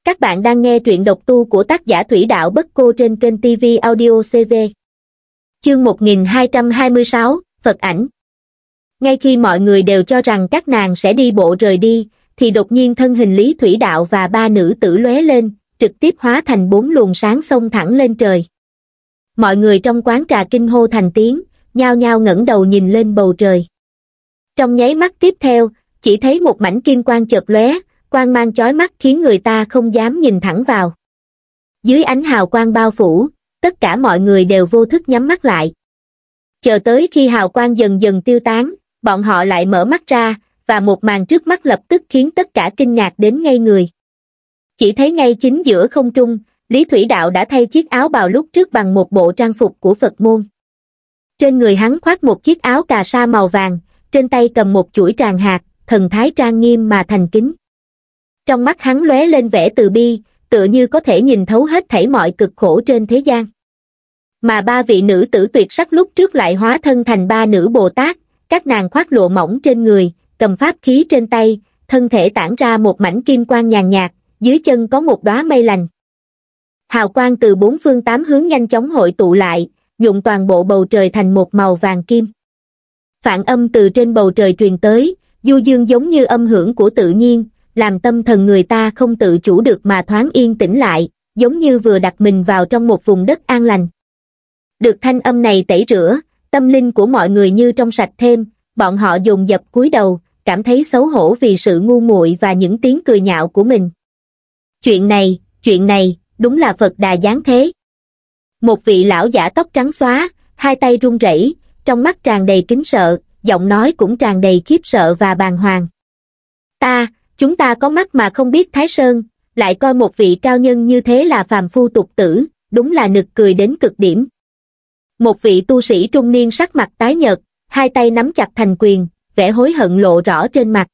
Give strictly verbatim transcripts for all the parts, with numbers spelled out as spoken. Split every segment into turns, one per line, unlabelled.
Các bạn đang nghe truyện độc tu của tác giả Thủy Đạo Bất Cô trên kênh ti vi Audio xê vê. Chương một nghìn hai trăm hai mươi sáu, Phật ảnh. Ngay khi mọi người đều cho rằng các nàng sẽ đi bộ rời đi, thì đột nhiên thân hình Lý Thủy Đạo và ba nữ tử lóe lên, trực tiếp hóa thành bốn luồng sáng xông thẳng lên trời. Mọi người trong quán trà kinh hô thành tiếng, nhao nhao ngẩng đầu nhìn lên bầu trời. Trong nháy mắt tiếp theo, chỉ thấy một mảnh kim quang chợt lóe, quang mang chói mắt khiến người ta không dám nhìn thẳng vào. Dưới ánh hào quang bao phủ, tất cả mọi người đều vô thức nhắm mắt lại. Chờ tới khi hào quang dần dần tiêu tán, bọn họ lại mở mắt ra, và một màn trước mắt lập tức khiến tất cả kinh ngạc đến ngây người. Chỉ thấy ngay chính giữa không trung, Lý Thủy Đạo đã thay chiếc áo bào lúc trước bằng một bộ trang phục của Phật môn. Trên người hắn khoác một chiếc áo cà sa màu vàng, trên tay cầm một chuỗi tràng hạt, thần thái trang nghiêm mà thành kính. Trong mắt hắn lóe lên vẻ từ bi, tựa như có thể nhìn thấu hết thảy mọi cực khổ trên thế gian. Mà ba vị nữ tử tuyệt sắc lúc trước lại hóa thân thành ba nữ Bồ Tát, các nàng khoác lụa mỏng trên người, cầm pháp khí trên tay, thân thể tản ra một mảnh kim quang nhàn nhạt, dưới chân có một đóa mây lành. Hào quang từ bốn phương tám hướng nhanh chóng hội tụ lại, nhuộm toàn bộ bầu trời thành một màu vàng kim. Phản âm từ trên bầu trời truyền tới, du dương giống như âm hưởng của tự nhiên, làm tâm thần người ta không tự chủ được mà thoáng yên tĩnh lại, giống như vừa đặt mình vào trong một vùng đất an lành. Được thanh âm này tẩy rửa, tâm linh của mọi người như trong sạch thêm, bọn họ dồn dập cúi đầu, cảm thấy xấu hổ vì sự ngu muội và những tiếng cười nhạo của mình. Chuyện này, chuyện này, đúng là Phật Đà giáng thế. Một vị lão giả tóc trắng xóa, hai tay run rẩy, trong mắt tràn đầy kính sợ, giọng nói cũng tràn đầy khiếp sợ và bàng hoàng. Ta, chúng ta có mắt mà không biết Thái Sơn, lại coi một vị cao nhân như thế là phàm phu tục tử, đúng là nực cười đến cực điểm. Một vị tu sĩ trung niên sắc mặt tái nhợt, hai tay nắm chặt thành quyền, vẻ hối hận lộ rõ trên mặt.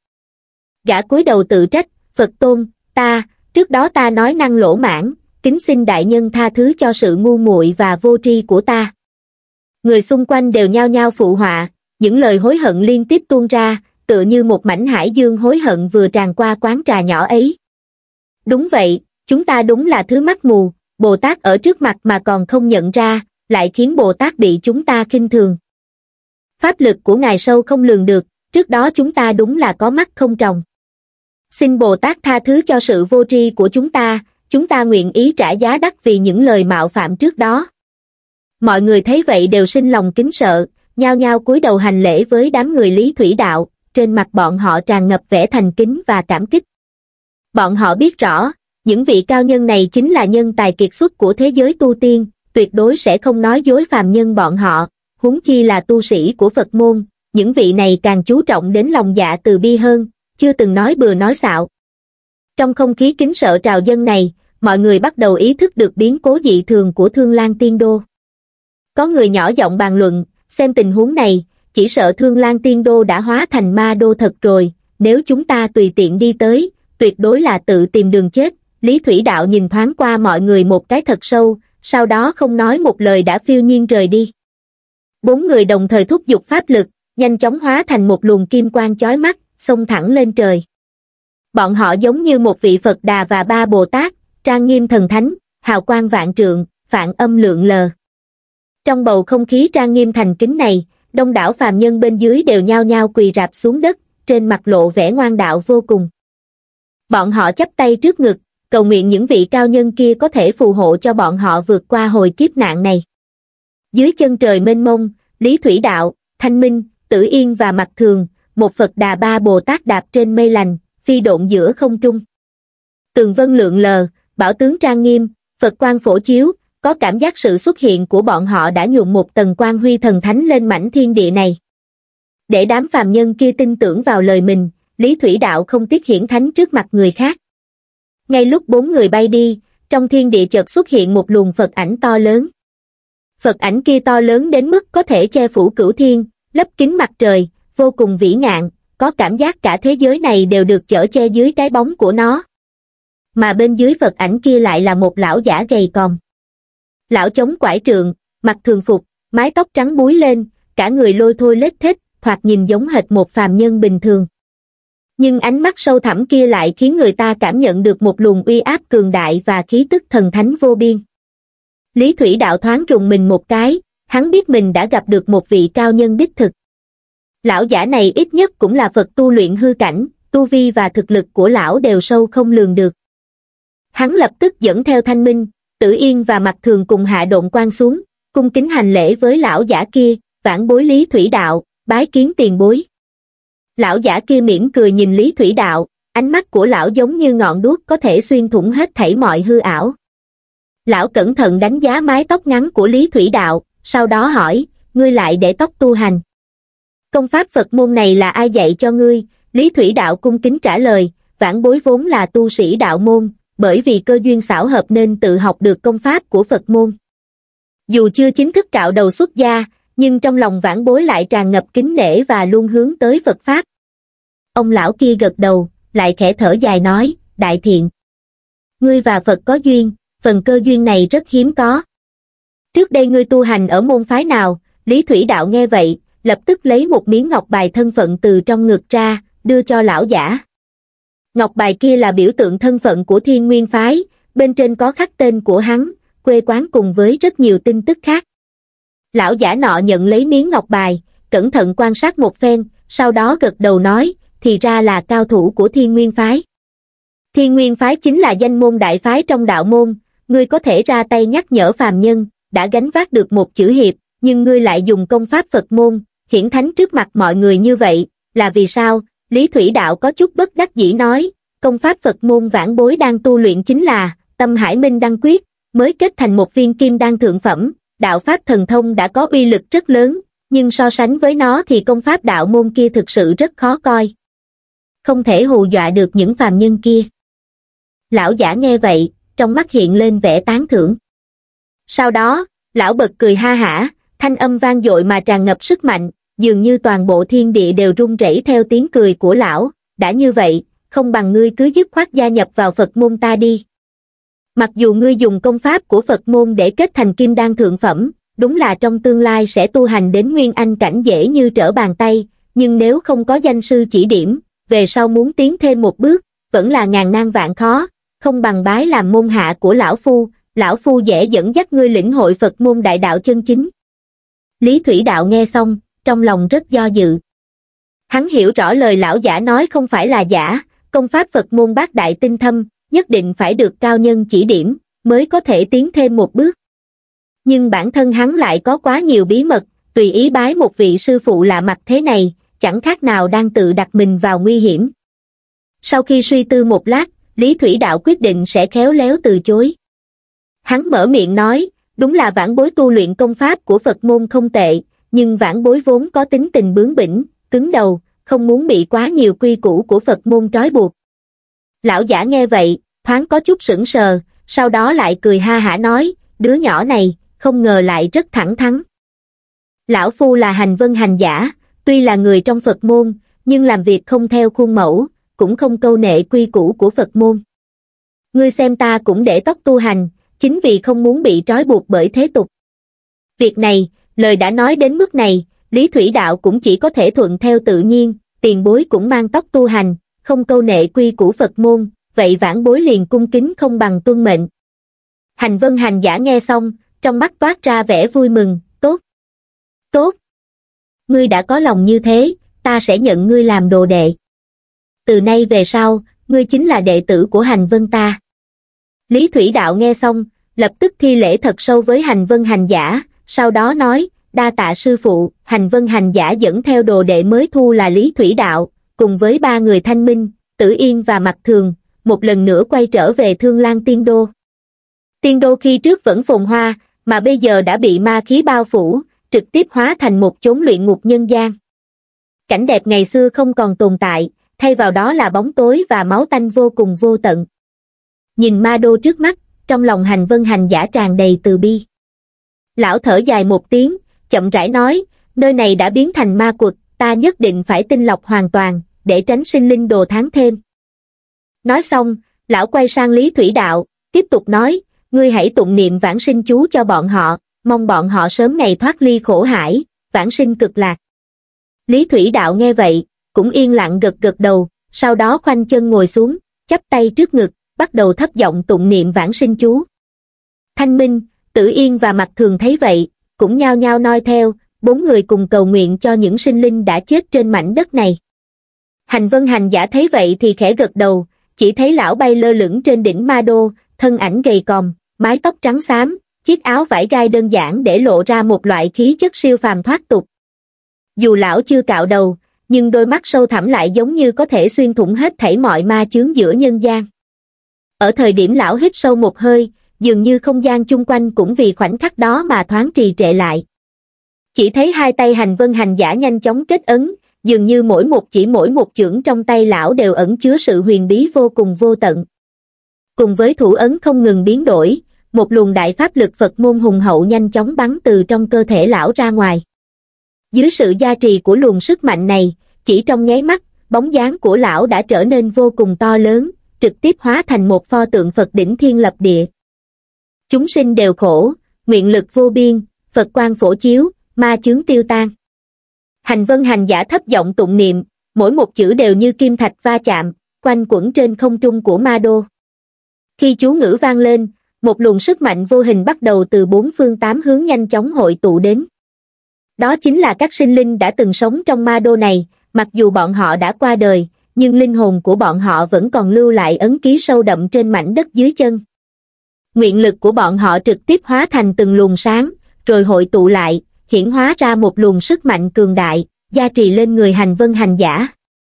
Gã cúi đầu tự trách, Phật Tôn, ta, trước đó ta nói năng lỗ mãng, kính xin đại nhân tha thứ cho sự ngu muội và vô tri của ta. Người xung quanh đều nhao nhao phụ họa, những lời hối hận liên tiếp tuôn ra, tựa như một mảnh hải dương hối hận vừa tràn qua quán trà nhỏ ấy. Đúng vậy, chúng ta đúng là thứ mắt mù, Bồ Tát ở trước mặt mà còn không nhận ra, lại khiến Bồ Tát bị chúng ta khinh thường. Pháp lực của ngài sâu không lường được, trước đó chúng ta đúng là có mắt không tròng. Xin Bồ Tát tha thứ cho sự vô tri của chúng ta, chúng ta nguyện ý trả giá đắt vì những lời mạo phạm trước đó. Mọi người thấy vậy đều sinh lòng kính sợ, nhao nhao cúi đầu hành lễ với đám người Lý Thủy Đạo, trên mặt bọn họ tràn ngập vẻ thành kính và cảm kích. Bọn họ biết rõ, những vị cao nhân này chính là nhân tài kiệt xuất của thế giới tu tiên, tuyệt đối sẽ không nói dối phàm nhân bọn họ, huống chi là tu sĩ của Phật môn, những vị này càng chú trọng đến lòng dạ từ bi hơn, chưa từng nói bừa nói xạo. Trong không khí kính sợ trào dâng này, mọi người bắt đầu ý thức được biến cố dị thường của Thương Lan Tiên Đô. Có người nhỏ giọng bàn luận, xem tình huống này, chỉ sợ Thương Lan Tiên Đô đã hóa thành ma đô thật rồi, nếu chúng ta tùy tiện đi tới, tuyệt đối là tự tìm đường chết. Lý Thủy Đạo nhìn thoáng qua mọi người một cái thật sâu, sau đó không nói một lời đã phiêu nhiên rời đi. Bốn người đồng thời thúc giục pháp lực, nhanh chóng hóa thành một luồng kim quang chói mắt, xông thẳng lên trời. Bọn họ giống như một vị Phật Đà và ba Bồ Tát, trang nghiêm thần thánh, hào quang vạn trượng, phản âm lượn lờ. Trong bầu không khí trang nghiêm thành kính này, đông đảo phàm nhân bên dưới đều nhao nhao quỳ rạp xuống đất, trên mặt lộ vẻ ngoan đạo vô cùng. Bọn họ chắp tay trước ngực, cầu nguyện những vị cao nhân kia có thể phù hộ cho bọn họ vượt qua hồi kiếp nạn này. Dưới chân trời mênh mông, Lý Thủy Đạo, Thanh Minh, Tử Yên và Mặc Thường, một Phật Đà ba Bồ Tát đạp trên mây lành, phi độn giữa không trung. Tường vân lượn lờ, bảo tướng trang nghiêm, Phật quang phổ chiếu, có cảm giác sự xuất hiện của bọn họ đã nhuộm một tầng quang huy thần thánh lên mảnh thiên địa này. Để đám phàm nhân kia tin tưởng vào lời mình, Lý Thủy Đạo không tiếc hiển thánh trước mặt người khác. Ngay lúc bốn người bay đi, trong thiên địa chợt xuất hiện một luồng Phật ảnh to lớn. Phật ảnh kia to lớn đến mức có thể che phủ cửu thiên, lấp kín mặt trời, vô cùng vĩ ngạn, có cảm giác cả thế giới này đều được chở che dưới cái bóng của nó. Mà bên dưới Phật ảnh kia lại là một lão giả gầy còm. Lão chống quải trượng, mặc thường phục, mái tóc trắng búi lên, cả người lôi thôi lết thết, thoạt nhìn giống hệt một phàm nhân bình thường. Nhưng ánh mắt sâu thẳm kia lại khiến người ta cảm nhận được một luồng uy áp cường đại và khí tức thần thánh vô biên. Lý Thủy Đạo thoáng rùng mình một cái, hắn biết mình đã gặp được một vị cao nhân đích thực. Lão giả này ít nhất cũng là Phật tu luyện hư cảnh, tu vi và thực lực của lão đều sâu không lường được. Hắn lập tức dẫn theo Thanh Minh, Tử Yên và Mặc Thường cùng hạ độn quan xuống, cung kính hành lễ với lão giả kia, vãn bối Lý Thủy Đạo, bái kiến tiền bối. Lão giả kia mỉm cười nhìn Lý Thủy Đạo, ánh mắt của lão giống như ngọn đuốc có thể xuyên thủng hết thảy mọi hư ảo. Lão cẩn thận đánh giá mái tóc ngắn của Lý Thủy Đạo, sau đó hỏi, ngươi lại để tóc tu hành. Công pháp Phật môn này là ai dạy cho ngươi? Lý Thủy Đạo cung kính trả lời, vãn bối vốn là tu sĩ đạo môn, bởi vì cơ duyên xảo hợp nên tự học được công pháp của Phật môn. Dù chưa chính thức cạo đầu xuất gia, nhưng trong lòng vãn bối lại tràn ngập kính nể và luôn hướng tới Phật pháp. Ông lão kia gật đầu, lại khẽ thở dài nói, đại thiện. Ngươi và Phật có duyên, phần cơ duyên này rất hiếm có. Trước đây ngươi tu hành ở môn phái nào? Lý Thủy Đạo nghe vậy, lập tức lấy một miếng ngọc bài thân phận từ trong ngực ra, đưa cho lão giả. Ngọc bài kia là biểu tượng thân phận của Thiên Nguyên phái, bên trên có khắc tên của hắn, quê quán cùng với rất nhiều tin tức khác. Lão giả nọ nhận lấy miếng ngọc bài, cẩn thận quan sát một phen, sau đó gật đầu nói, thì ra là cao thủ của Thiên Nguyên phái. Thiên Nguyên phái chính là danh môn đại phái trong đạo môn, ngươi có thể ra tay nhắc nhở phàm nhân, đã gánh vác được một chữ hiệp, nhưng ngươi lại dùng công pháp Phật môn, hiển thánh trước mặt mọi người như vậy, là vì sao? Lý Thủy Đạo có chút bất đắc dĩ nói, công pháp Phật môn vãn bối đang tu luyện chính là Tâm Hải Minh Đăng Quyết, mới kết thành một viên kim đan thượng phẩm, đạo pháp thần thông đã có uy lực rất lớn, nhưng so sánh với nó thì công pháp đạo môn kia thực sự rất khó coi. Không thể hù dọa được những phàm nhân kia. Lão giả nghe vậy, trong mắt hiện lên vẻ tán thưởng. Sau đó, lão bật cười ha hả, thanh âm vang dội mà tràn ngập sức mạnh, dường như toàn bộ thiên địa đều rung rẩy theo tiếng cười của lão. Đã như vậy, không bằng ngươi cứ dứt khoát gia nhập vào Phật môn ta đi. Mặc dù ngươi dùng công pháp của Phật môn để kết thành kim đan thượng phẩm, đúng là trong tương lai sẽ tu hành đến nguyên anh cảnh dễ như trở bàn tay, nhưng nếu không có danh sư chỉ điểm, về sau muốn tiến thêm một bước, vẫn là ngàn nan vạn khó, không bằng bái làm môn hạ của lão phu, lão phu dễ dẫn dắt ngươi lĩnh hội Phật môn đại đạo chân chính. Lý Thủy Đạo nghe xong, trong lòng rất do dự. Hắn hiểu rõ lời lão giả nói không phải là giả, công pháp Phật môn bát đại tinh thâm, nhất định phải được cao nhân chỉ điểm, mới có thể tiến thêm một bước. Nhưng bản thân hắn lại có quá nhiều bí mật, tùy ý bái một vị sư phụ lạ mặt thế này, chẳng khác nào đang tự đặt mình vào nguy hiểm. Sau khi suy tư một lát, Lý Thủy Đạo quyết định sẽ khéo léo từ chối. Hắn mở miệng nói, đúng là vãn bối tu luyện công pháp của Phật môn không tệ, nhưng vãn bối vốn có tính tình bướng bỉnh, cứng đầu, không muốn bị quá nhiều quy củ của Phật môn trói buộc. Lão giả nghe vậy, thoáng có chút sững sờ, sau đó lại cười ha hả nói, đứa nhỏ này, không ngờ lại rất thẳng thắn. Lão phu là hành vân hành giả, tuy là người trong Phật môn, nhưng làm việc không theo khuôn mẫu, cũng không câu nệ quy củ của Phật môn. Ngươi xem ta cũng để tóc tu hành, chính vì không muốn bị trói buộc bởi thế tục. Việc này, lời đã nói đến mức này, Lý Thủy Đạo cũng chỉ có thể thuận theo tự nhiên, tiền bối cũng mang tóc tu hành, không câu nệ quy củ Phật môn, vậy vãn bối liền cung kính không bằng tuân mệnh. Hành vân hành giả nghe xong, trong mắt toát ra vẻ vui mừng, tốt. Tốt. Ngươi đã có lòng như thế, ta sẽ nhận ngươi làm đồ đệ. Từ nay về sau, ngươi chính là đệ tử của hành vân ta. Lý Thủy Đạo nghe xong, lập tức thi lễ thật sâu với hành vân hành giả, sau đó nói, đa tạ sư phụ. Hành vân hành giả dẫn theo đồ đệ mới thu là Lý Thủy Đạo, cùng với ba người Thanh Minh, Tử Yên và Mặc Thường, một lần nữa quay trở về Thương Lan Tiên Đô. Tiên Đô khi trước vẫn phồn hoa, mà bây giờ đã bị ma khí bao phủ, trực tiếp hóa thành một chốn luyện ngục nhân gian. Cảnh đẹp ngày xưa không còn tồn tại, thay vào đó là bóng tối và máu tanh vô cùng vô tận. Nhìn ma đô trước mắt, trong lòng hành vân hành giả tràn đầy từ bi. Lão thở dài một tiếng, chậm rãi nói, nơi này đã biến thành ma quật, ta nhất định phải tinh lọc hoàn toàn, để tránh sinh linh đồ tháng thêm. Nói xong, lão quay sang Lý Thủy Đạo, tiếp tục nói, ngươi hãy tụng niệm vãng sinh chú cho bọn họ, mong bọn họ sớm ngày thoát ly khổ hải, vãng sinh cực lạc. Lý Thủy Đạo nghe vậy, cũng yên lặng gật gật đầu, sau đó khoanh chân ngồi xuống, chắp tay trước ngực, bắt đầu thấp giọng tụng niệm vãng sinh chú. Thanh Minh, Tử Yên và Mặc Thường thấy vậy, cũng nhao nhao noi theo, bốn người cùng cầu nguyện cho những sinh linh đã chết trên mảnh đất này. Hành Vân Hành Giả thấy vậy thì khẽ gật đầu, chỉ thấy lão bay lơ lửng trên đỉnh Ma Đô, thân ảnh gầy còm, mái tóc trắng xám, chiếc áo vải gai đơn giản để lộ ra một loại khí chất siêu phàm thoát tục. Dù lão chưa cạo đầu, nhưng đôi mắt sâu thẳm lại giống như có thể xuyên thủng hết thảy mọi ma chướng giữa nhân gian. Ở thời điểm lão hít sâu một hơi, dường như không gian chung quanh cũng vì khoảnh khắc đó mà thoáng trì trệ lại. Chỉ thấy hai tay Hành Vân Hành Giả nhanh chóng kết ấn, dường như mỗi một chỉ mỗi một chưởng trong tay lão đều ẩn chứa sự huyền bí vô cùng vô tận. Cùng với thủ ấn không ngừng biến đổi, một luồng đại pháp lực Phật môn hùng hậu nhanh chóng bắn từ trong cơ thể lão ra ngoài. Dưới sự gia trì của luồng sức mạnh này, chỉ trong nháy mắt, bóng dáng của lão đã trở nên vô cùng to lớn, trực tiếp hóa thành một pho tượng Phật đỉnh thiên lập địa. Chúng sinh đều khổ, nguyện lực vô biên, Phật quang phổ chiếu, ma chướng tiêu tan. Hành Vân Hành Giả thấp giọng tụng niệm, mỗi một chữ đều như kim thạch va chạm, quanh quẩn trên không trung của Ma Đô. Khi chú ngữ vang lên, một luồng sức mạnh vô hình bắt đầu từ bốn phương tám hướng nhanh chóng hội tụ đến. Đó chính là các sinh linh đã từng sống trong Ma Đô này, mặc dù bọn họ đã qua đời, nhưng linh hồn của bọn họ vẫn còn lưu lại ấn ký sâu đậm trên mảnh đất dưới chân. Nguyện lực của bọn họ trực tiếp hóa thành từng luồng sáng, rồi hội tụ lại, hiển hóa ra một luồng sức mạnh cường đại, gia trì lên người Hành Vân Hành Giả.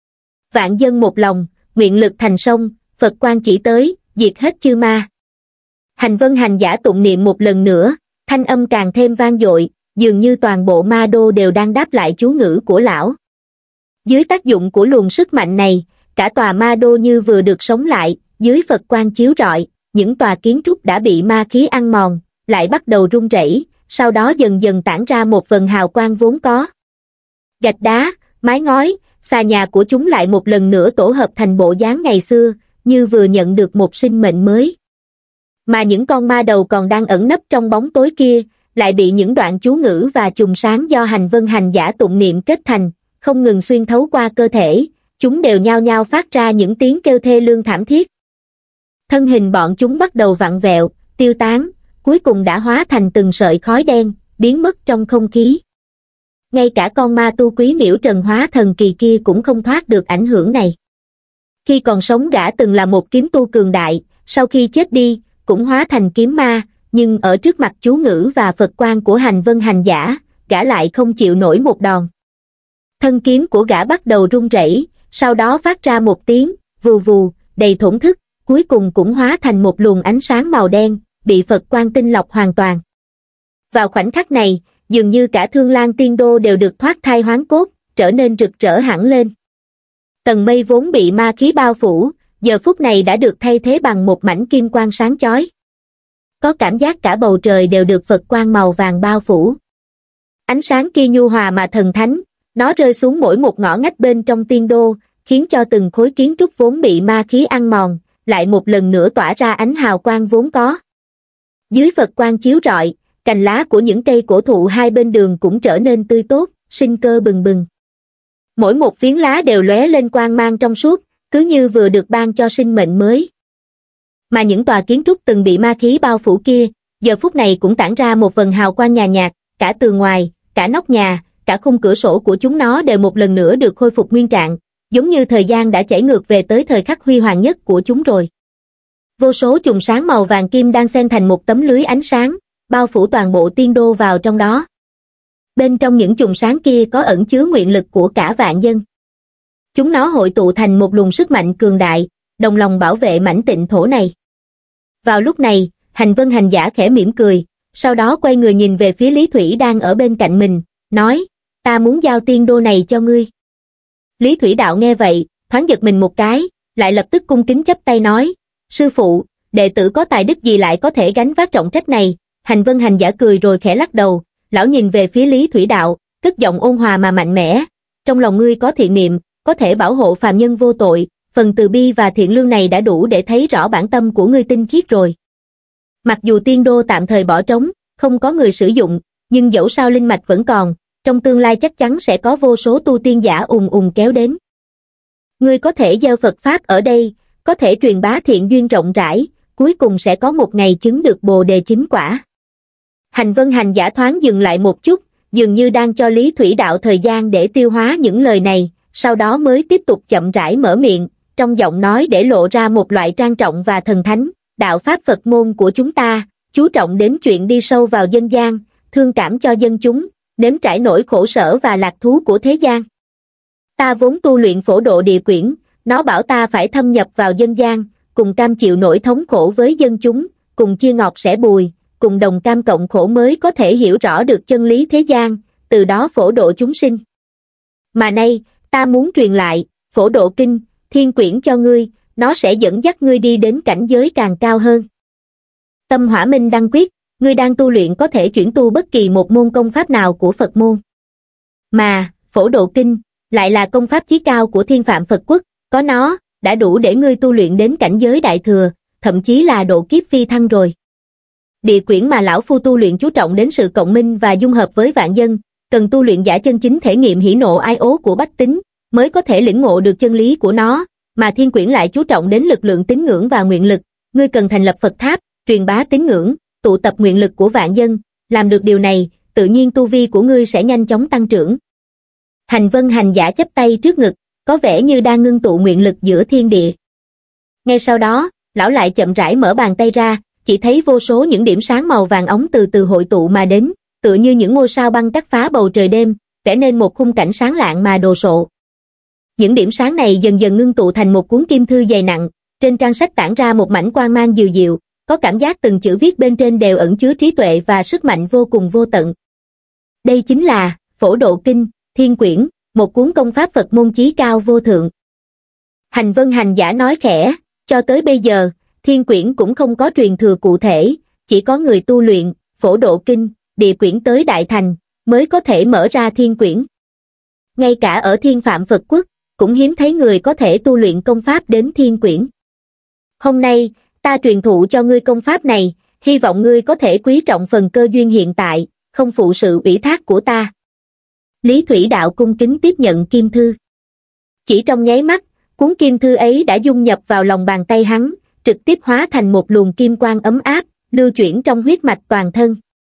Vạn dân một lòng, nguyện lực thành sông, Phật quang chỉ tới, diệt hết chư ma. Hành Vân Hành Giả tụng niệm một lần nữa, thanh âm càng thêm vang dội, dường như toàn bộ Ma Đô đều đang đáp lại chú ngữ của lão. Dưới tác dụng của luồng sức mạnh này, cả tòa Ma Đô như vừa được sống lại, dưới Phật quang chiếu rọi, những tòa kiến trúc đã bị ma khí ăn mòn, lại bắt đầu rung rẩy, sau đó dần dần tản ra một vầng hào quang vốn có. Gạch đá, mái ngói, xà nhà của chúng lại một lần nữa tổ hợp thành bộ dáng ngày xưa, như vừa nhận được một sinh mệnh mới. Mà những con ma đầu còn đang ẩn nấp trong bóng tối kia, lại bị những đoạn chú ngữ và chùm sáng do Hành Vân Hành Giả tụng niệm kết thành, không ngừng xuyên thấu qua cơ thể, chúng đều nhao nhao phát ra những tiếng kêu thê lương thảm thiết. Thân hình bọn chúng bắt đầu vặn vẹo, tiêu tán, cuối cùng đã hóa thành từng sợi khói đen, biến mất trong không khí. Ngay cả con ma tu Quý Miễu Trần hóa thần kỳ kia cũng không thoát được ảnh hưởng này. Khi còn sống gã từng là một kiếm tu cường đại, sau khi chết đi, cũng hóa thành kiếm ma, nhưng ở trước mặt chú ngữ và Phật quang của Hành Vân Hành Giả, gã lại không chịu nổi một đòn. Thân kiếm của gã bắt đầu rung rẩy, sau đó phát ra một tiếng, vù vù, đầy thổn thức, cuối cùng cũng hóa thành một luồng ánh sáng màu đen, bị Phật quang tinh lọc hoàn toàn. Vào khoảnh khắc này, dường như cả Thương Lan Tiên Đô đều được thoát thai hoán cốt, trở nên rực rỡ hẳn lên. Tầng mây vốn bị ma khí bao phủ, giờ phút này đã được thay thế bằng một mảnh kim quang sáng chói. Có cảm giác cả bầu trời đều được Phật quang màu vàng bao phủ. Ánh sáng kia nhu hòa mà thần thánh, nó rơi xuống mỗi một ngõ ngách bên trong tiên đô, khiến cho từng khối kiến trúc vốn bị ma khí ăn mòn, lại một lần nữa tỏa ra ánh hào quang vốn có. Dưới Phật quang chiếu rọi, cành lá của những cây cổ thụ hai bên đường cũng trở nên tươi tốt, sinh cơ bừng bừng. Mỗi một phiến lá đều lóe lên quang mang trong suốt, cứ như vừa được ban cho sinh mệnh mới. Mà những tòa kiến trúc từng bị ma khí bao phủ kia, giờ phút này cũng tản ra một vầng hào quang nhàn nhạt, cả tường ngoài, cả nóc nhà, cả khung cửa sổ của chúng nó đều một lần nữa được khôi phục nguyên trạng, giống như thời gian đã chảy ngược về tới thời khắc huy hoàng nhất của chúng rồi. Vô số chùm sáng màu vàng kim đang xen thành một tấm lưới ánh sáng, bao phủ toàn bộ tiên đô vào trong đó. Bên trong những chùm sáng kia có ẩn chứa nguyện lực của cả vạn dân. Chúng nó hội tụ thành một luồng sức mạnh cường đại, đồng lòng bảo vệ mảnh tịnh thổ này. Vào lúc này, Hành Vân Hành Giả khẽ mỉm cười, sau đó quay người nhìn về phía Lý Thủy đang ở bên cạnh mình, nói, ta muốn giao tiên đô này cho ngươi. Lý Thủy Đạo nghe vậy, thoáng giật mình một cái, lại lập tức cung kính chắp tay nói, sư phụ, đệ tử có tài đức gì lại có thể gánh vác trọng trách này. Hành Vân Hành Giả cười rồi khẽ lắc đầu, lão nhìn về phía Lý Thủy Đạo, cất giọng ôn hòa mà mạnh mẽ, trong lòng ngươi có thiện niệm, có thể bảo hộ phàm nhân vô tội, phần từ bi và thiện lương này đã đủ để thấy rõ bản tâm của ngươi tinh khiết rồi. Mặc dù tiên đô tạm thời bỏ trống, không có người sử dụng, nhưng dẫu sao linh mạch vẫn còn, trong tương lai chắc chắn sẽ có vô số tu tiên giả ùn ùn kéo đến. Ngươi có thể gieo Phật Pháp ở đây, có thể truyền bá thiện duyên rộng rãi, cuối cùng sẽ có một ngày chứng được Bồ Đề chính quả. Hành Vân Hành Giả thoáng dừng lại một chút, dường như đang cho Lý Thủy Đạo thời gian để tiêu hóa những lời này, sau đó mới tiếp tục chậm rãi mở miệng, trong giọng nói để lộ ra một loại trang trọng và thần thánh. Đạo Pháp Phật môn của chúng ta, chú trọng đến chuyện đi sâu vào dân gian, thương cảm cho dân chúng, nếm trải nỗi khổ sở và lạc thú của thế gian. Ta vốn tu luyện Phổ Độ Địa Quyển, nó bảo ta phải thâm nhập vào dân gian, cùng cam chịu nỗi thống khổ với dân chúng, cùng chia ngọt sẻ bùi, cùng đồng cam cộng khổ mới có thể hiểu rõ được chân lý thế gian, từ đó phổ độ chúng sinh. Mà nay, ta muốn truyền lại, Phổ Độ Kinh, Thiên Quyển cho ngươi, nó sẽ dẫn dắt ngươi đi đến cảnh giới càng cao hơn. Tâm Hỏa Minh Đăng Quyết, ngươi đang tu luyện có thể chuyển tu bất kỳ một môn công pháp nào của Phật môn. Mà, Phổ Độ Kinh, lại là công pháp chí cao của Thiên Phạm Phật Quốc, có nó, đã đủ để ngươi tu luyện đến cảnh giới đại thừa, thậm chí là độ kiếp phi thăng rồi. Địa quyển mà lão phu tu luyện chú trọng đến sự cộng minh và dung hợp với vạn dân, cần tu luyện giả chân chính thể nghiệm hỉ nộ ai ố của bách tính, mới có thể lĩnh ngộ được chân lý của nó, mà thiên quyển lại chú trọng đến lực lượng tín ngưỡng và nguyện lực, ngươi cần thành lập Phật tháp, truyền bá tín ngưỡng, tụ tập nguyện lực của vạn dân, làm được điều này, tự nhiên tu vi của ngươi sẽ nhanh chóng tăng trưởng. Hành Vân Hành Giả chắp tay trước ngực, có vẻ như đang ngưng tụ nguyện lực giữa thiên địa. Ngay sau đó, lão lại chậm rãi mở bàn tay ra, chỉ thấy vô số những điểm sáng màu vàng óng từ từ hội tụ mà đến, tựa như những ngôi sao băng cắt phá bầu trời đêm, vẽ nên một khung cảnh sáng lạng mà đồ sộ. Những điểm sáng này dần dần ngưng tụ thành một cuốn kim thư dày nặng, trên trang sách tản ra một mảnh quang mang dịu dịu, có cảm giác từng chữ viết bên trên đều ẩn chứa trí tuệ và sức mạnh vô cùng vô tận. Đây chính là Phổ Độ Kinh, Thiên Quyển, một cuốn công pháp Phật môn chí cao vô thượng. Hành Vân Hành Giả nói khẽ, cho tới bây giờ, Thiên Quyển cũng không có truyền thừa cụ thể, chỉ có người tu luyện Phổ Độ Kinh, Địa Quyển tới Đại Thành, mới có thể mở ra Thiên Quyển. Ngay cả ở Thiên Phạm Phật Quốc, cũng hiếm thấy người có thể tu luyện công pháp đến Thiên Quyển. Hôm nay, ta truyền thụ cho ngươi công pháp này, hy vọng ngươi có thể quý trọng phần cơ duyên hiện tại, không phụ sự ủy thác của ta. Lý Thủy Đạo cung kính tiếp nhận kim thư. Chỉ trong nháy mắt, cuốn kim thư ấy đã dung nhập vào lòng bàn tay hắn, trực tiếp hóa thành một luồng kim quang ấm áp, lưu chuyển trong huyết mạch toàn thân.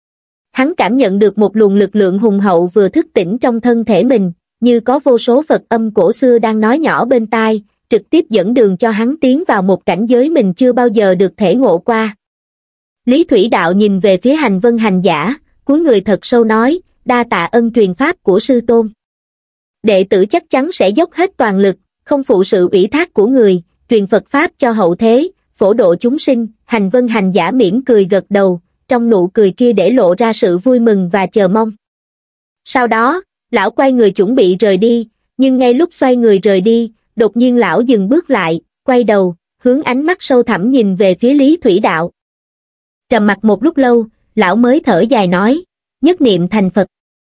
Hắn cảm nhận được một luồng lực lượng hùng hậu vừa thức tỉnh trong thân thể mình, như có vô số Phật âm cổ xưa đang nói nhỏ bên tai, trực tiếp dẫn đường cho hắn tiến vào một cảnh giới mình chưa bao giờ được thể ngộ qua. Lý Thủy Đạo nhìn về phía Hành Vân Hành Giả, cúi người thật sâu nói, đa tạ ân truyền pháp của sư tôn. Đệ tử chắc chắn sẽ dốc hết toàn lực, không phụ sự ủy thác của người, truyền Phật pháp cho hậu thế, phổ độ chúng sinh. Hành Vân Hành Giả mỉm cười gật đầu, trong nụ cười kia để lộ ra sự vui mừng và chờ mong. Sau đó, lão quay người chuẩn bị rời đi, nhưng ngay lúc xoay người rời đi, đột nhiên lão dừng bước lại, quay đầu, hướng ánh mắt sâu thẳm nhìn về phía Lý Thủy Đạo. Trầm mặc một lúc lâu, lão mới thở dài nói, nhất niệm thành Phật.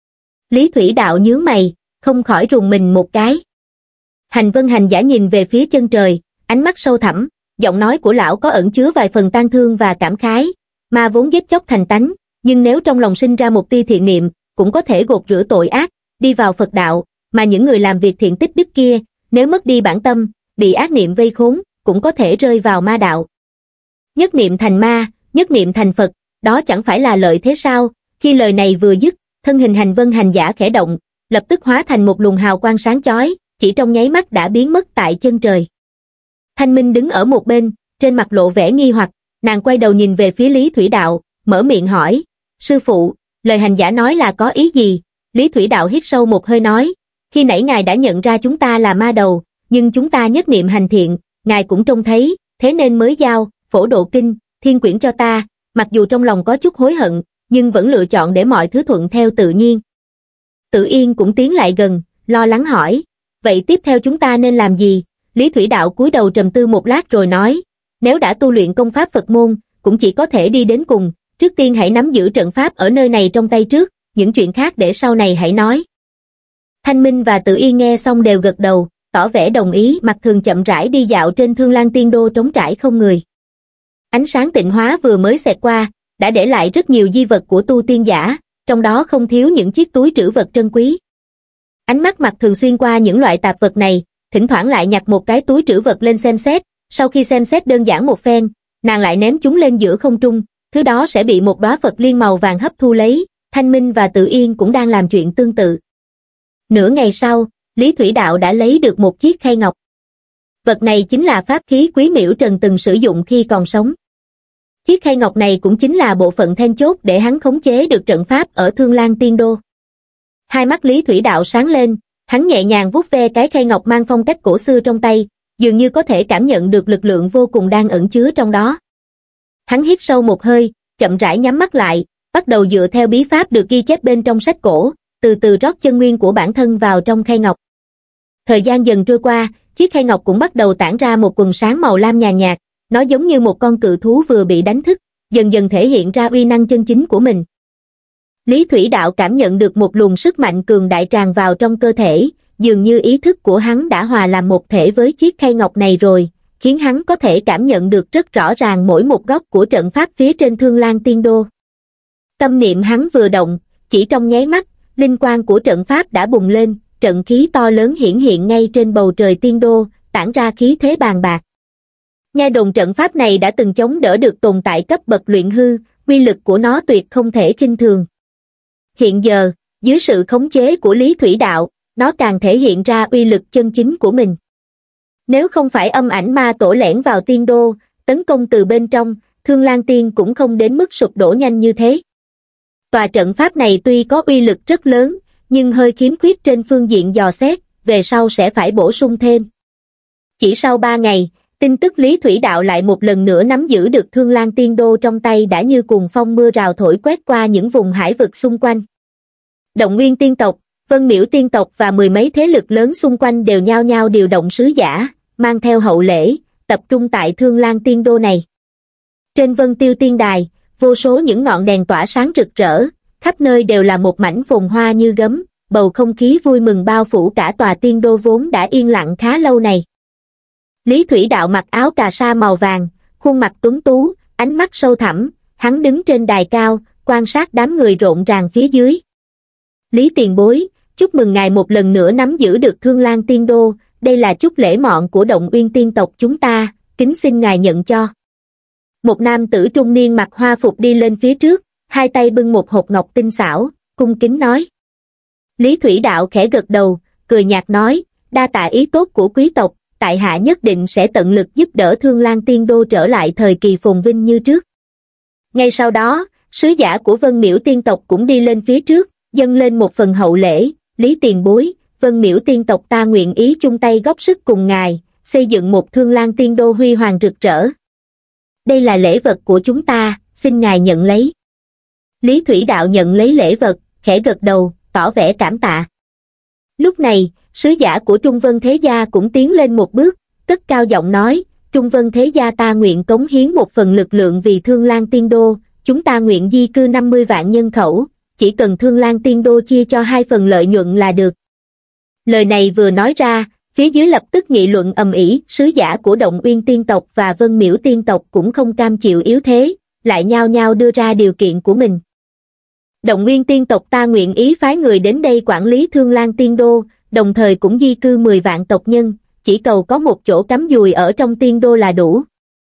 Lý Thủy Đạo nhướng mày, không khỏi rùng mình một cái. Hành Vân Hành Giả nhìn về phía chân trời, ánh mắt sâu thẳm, giọng nói của lão có ẩn chứa vài phần tang thương và cảm khái. Ma vốn giết chóc thành tánh, nhưng nếu trong lòng sinh ra một tia thiện niệm, cũng có thể gột rửa tội ác, đi vào Phật đạo, mà những người làm việc thiện tích đức kia, nếu mất đi bản tâm, bị ác niệm vây khốn, cũng có thể rơi vào ma đạo. Nhất niệm thành ma, nhất niệm thành Phật, đó chẳng phải là lợi thế sao? Khi lời này vừa dứt, thân hình Hành Vân Hành Giả khẽ động, lập tức hóa thành một luồng hào quang sáng chói, chỉ trong nháy mắt đã biến mất tại chân trời. Thanh Minh đứng ở một bên, trên mặt lộ vẻ nghi hoặc, nàng quay đầu nhìn về phía Lý Thủy Đạo, mở miệng hỏi, sư phụ, lời hành giả nói là có ý gì? Lý Thủy Đạo hít sâu một hơi nói, khi nãy ngài đã nhận ra chúng ta là ma đầu, nhưng chúng ta nhất niệm hành thiện, ngài cũng trông thấy, thế nên mới giao Phổ Độ Kinh, Thiên Quyển cho ta, mặc dù trong lòng có chút hối hận, nhưng vẫn lựa chọn để mọi thứ thuận theo tự nhiên. Tự Yên cũng tiến lại gần, lo lắng hỏi, vậy tiếp theo chúng ta nên làm gì? Lý Thủy Đạo cúi đầu trầm tư một lát rồi nói, nếu đã tu luyện công pháp Phật môn, cũng chỉ có thể đi đến cùng, trước tiên hãy nắm giữ trận pháp ở nơi này trong tay trước, những chuyện khác để sau này hãy nói. Thanh Minh và Tự Yên nghe xong đều gật đầu, tỏ vẻ đồng ý. Mặt Thường chậm rãi đi dạo trên Thương Lan Tiên Đô trống trải không người. Ánh sáng tịnh hóa vừa mới xẹt qua, đã để lại rất nhiều di vật của tu tiên giả, trong đó không thiếu những chiếc túi trữ vật trân quý. Ánh mắt Mặt Thường xuyên qua những loại tạp vật này, thỉnh thoảng lại nhặt một cái túi trữ vật lên xem xét, sau khi xem xét đơn giản một phen, nàng lại ném chúng lên giữa không trung, thứ đó sẽ bị một đóa Phật liên màu vàng hấp thu lấy. Thanh Minh và Tự Yên cũng đang làm chuyện tương tự. Nửa ngày sau, Lý Thủy Đạo đã lấy được một chiếc khay ngọc. Vật này chính là pháp khí Quý Miễu Trần từng sử dụng khi còn sống. Chiếc khay ngọc này cũng chính là bộ phận then chốt để hắn khống chế được trận pháp ở Thương Lan Tiên Đô. Hai mắt Lý Thủy Đạo sáng lên, hắn nhẹ nhàng vuốt ve cái khay ngọc mang phong cách cổ xưa trong tay, dường như có thể cảm nhận được lực lượng vô cùng đang ẩn chứa trong đó. Hắn hít sâu một hơi, chậm rãi nhắm mắt lại, bắt đầu dựa theo bí pháp được ghi chép bên trong sách cổ, từ từ rót chân nguyên của bản thân vào trong khay ngọc. Thời gian dần trôi qua, chiếc khay ngọc cũng bắt đầu tản ra một quầng sáng màu lam nhàn nhạt, nó giống như một con cự thú vừa bị đánh thức, dần dần thể hiện ra uy năng chân chính của mình. Lý Thủy Đạo cảm nhận được một luồng sức mạnh cường đại tràn vào trong cơ thể, dường như ý thức của hắn đã hòa làm một thể với chiếc khay ngọc này rồi, khiến hắn có thể cảm nhận được rất rõ ràng mỗi một góc của trận pháp phía trên Thương Lan Tiên Đô. Tâm niệm hắn vừa động, chỉ trong nháy mắt, linh quang của trận pháp đã bùng lên, trận khí to lớn hiển hiện ngay trên bầu trời Tiên Đô, tản ra khí thế bàn bạc. Nghe đồn trận pháp này đã từng chống đỡ được tồn tại cấp bậc luyện hư, uy lực của nó tuyệt không thể khinh thường. Hiện giờ, dưới sự khống chế của Lý Thủy Đạo, nó càng thể hiện ra uy lực chân chính của mình. Nếu không phải âm ảnh ma tổ lẻn vào Tiên Đô, tấn công từ bên trong, Thương Lan Tiên cũng không đến mức sụp đổ nhanh như thế. Tòa trận pháp này tuy có uy lực rất lớn, nhưng hơi khiếm khuyết trên phương diện dò xét, về sau sẽ phải bổ sung thêm. Chỉ sau ba ngày, tin tức Lý Thủy Đạo lại một lần nữa nắm giữ được Thương Lan Tiên Đô trong tay đã như cuồng phong mưa rào thổi quét qua những vùng hải vực xung quanh. Động Nguyên Tiên tộc, Vân Miễu Tiên tộc và mười mấy thế lực lớn xung quanh đều nhao nhao điều động sứ giả, mang theo hậu lễ, tập trung tại Thương Lan Tiên Đô này. Trên Vân Tiêu Tiên Đài, vô số những ngọn đèn tỏa sáng rực rỡ, khắp nơi đều là một mảnh phồn hoa như gấm, bầu không khí vui mừng bao phủ cả tòa Tiên Đô vốn đã yên lặng khá lâu này. Lý Thủy Đạo mặc áo cà sa màu vàng, khuôn mặt tuấn tú, ánh mắt sâu thẳm, hắn đứng trên đài cao, quan sát đám người rộn ràng phía dưới. Lý tiền bối, chúc mừng ngài một lần nữa nắm giữ được Thương Lan Tiên Đô, đây là chút lễ mọn của Động Uyên Tiên tộc chúng ta, kính xin ngài nhận cho. Một nam tử trung niên mặc hoa phục đi lên phía trước, hai tay bưng một hộp ngọc tinh xảo, cung kính nói. Lý Thủy Đạo khẽ gật đầu, cười nhạt nói, đa tạ ý tốt của quý tộc, tại hạ nhất định sẽ tận lực giúp đỡ Thương Lan Tiên Đô trở lại thời kỳ phồn vinh như trước. Ngay sau đó, sứ giả của Vân Miễu Tiên tộc cũng đi lên phía trước, dâng lên một phần hậu lễ. Lý tiền bối, Vân Miễu Tiên tộc ta nguyện ý chung tay góp sức cùng ngài, xây dựng một Thương Lan Tiên Đô huy hoàng rực rỡ. Đây là lễ vật của chúng ta, xin ngài nhận lấy. Lý Thủy Đạo nhận lấy lễ vật, khẽ gật đầu, tỏ vẻ cảm tạ. Lúc này, sứ giả của Trung Vân Thế Gia cũng tiến lên một bước, cất cao giọng nói, Trung Vân Thế Gia ta nguyện cống hiến một phần lực lượng vì Thương Lan Tiên Đô, chúng ta nguyện di cư năm mươi vạn nhân khẩu, chỉ cần Thương Lan Tiên Đô chia cho hai phần lợi nhuận là được. Lời này vừa nói ra, phía dưới lập tức nghị luận ầm ĩ, sứ giả của Động Uyên Tiên tộc và Vân Miễu Tiên tộc cũng không cam chịu yếu thế, lại nhao nhao đưa ra điều kiện của mình. Động Nguyên Tiên tộc ta nguyện ý phái người đến đây quản lý Thương Lan Tiên Đô, đồng thời cũng di cư mười vạn tộc nhân, chỉ cầu có một chỗ cắm dùi ở trong Tiên Đô là đủ.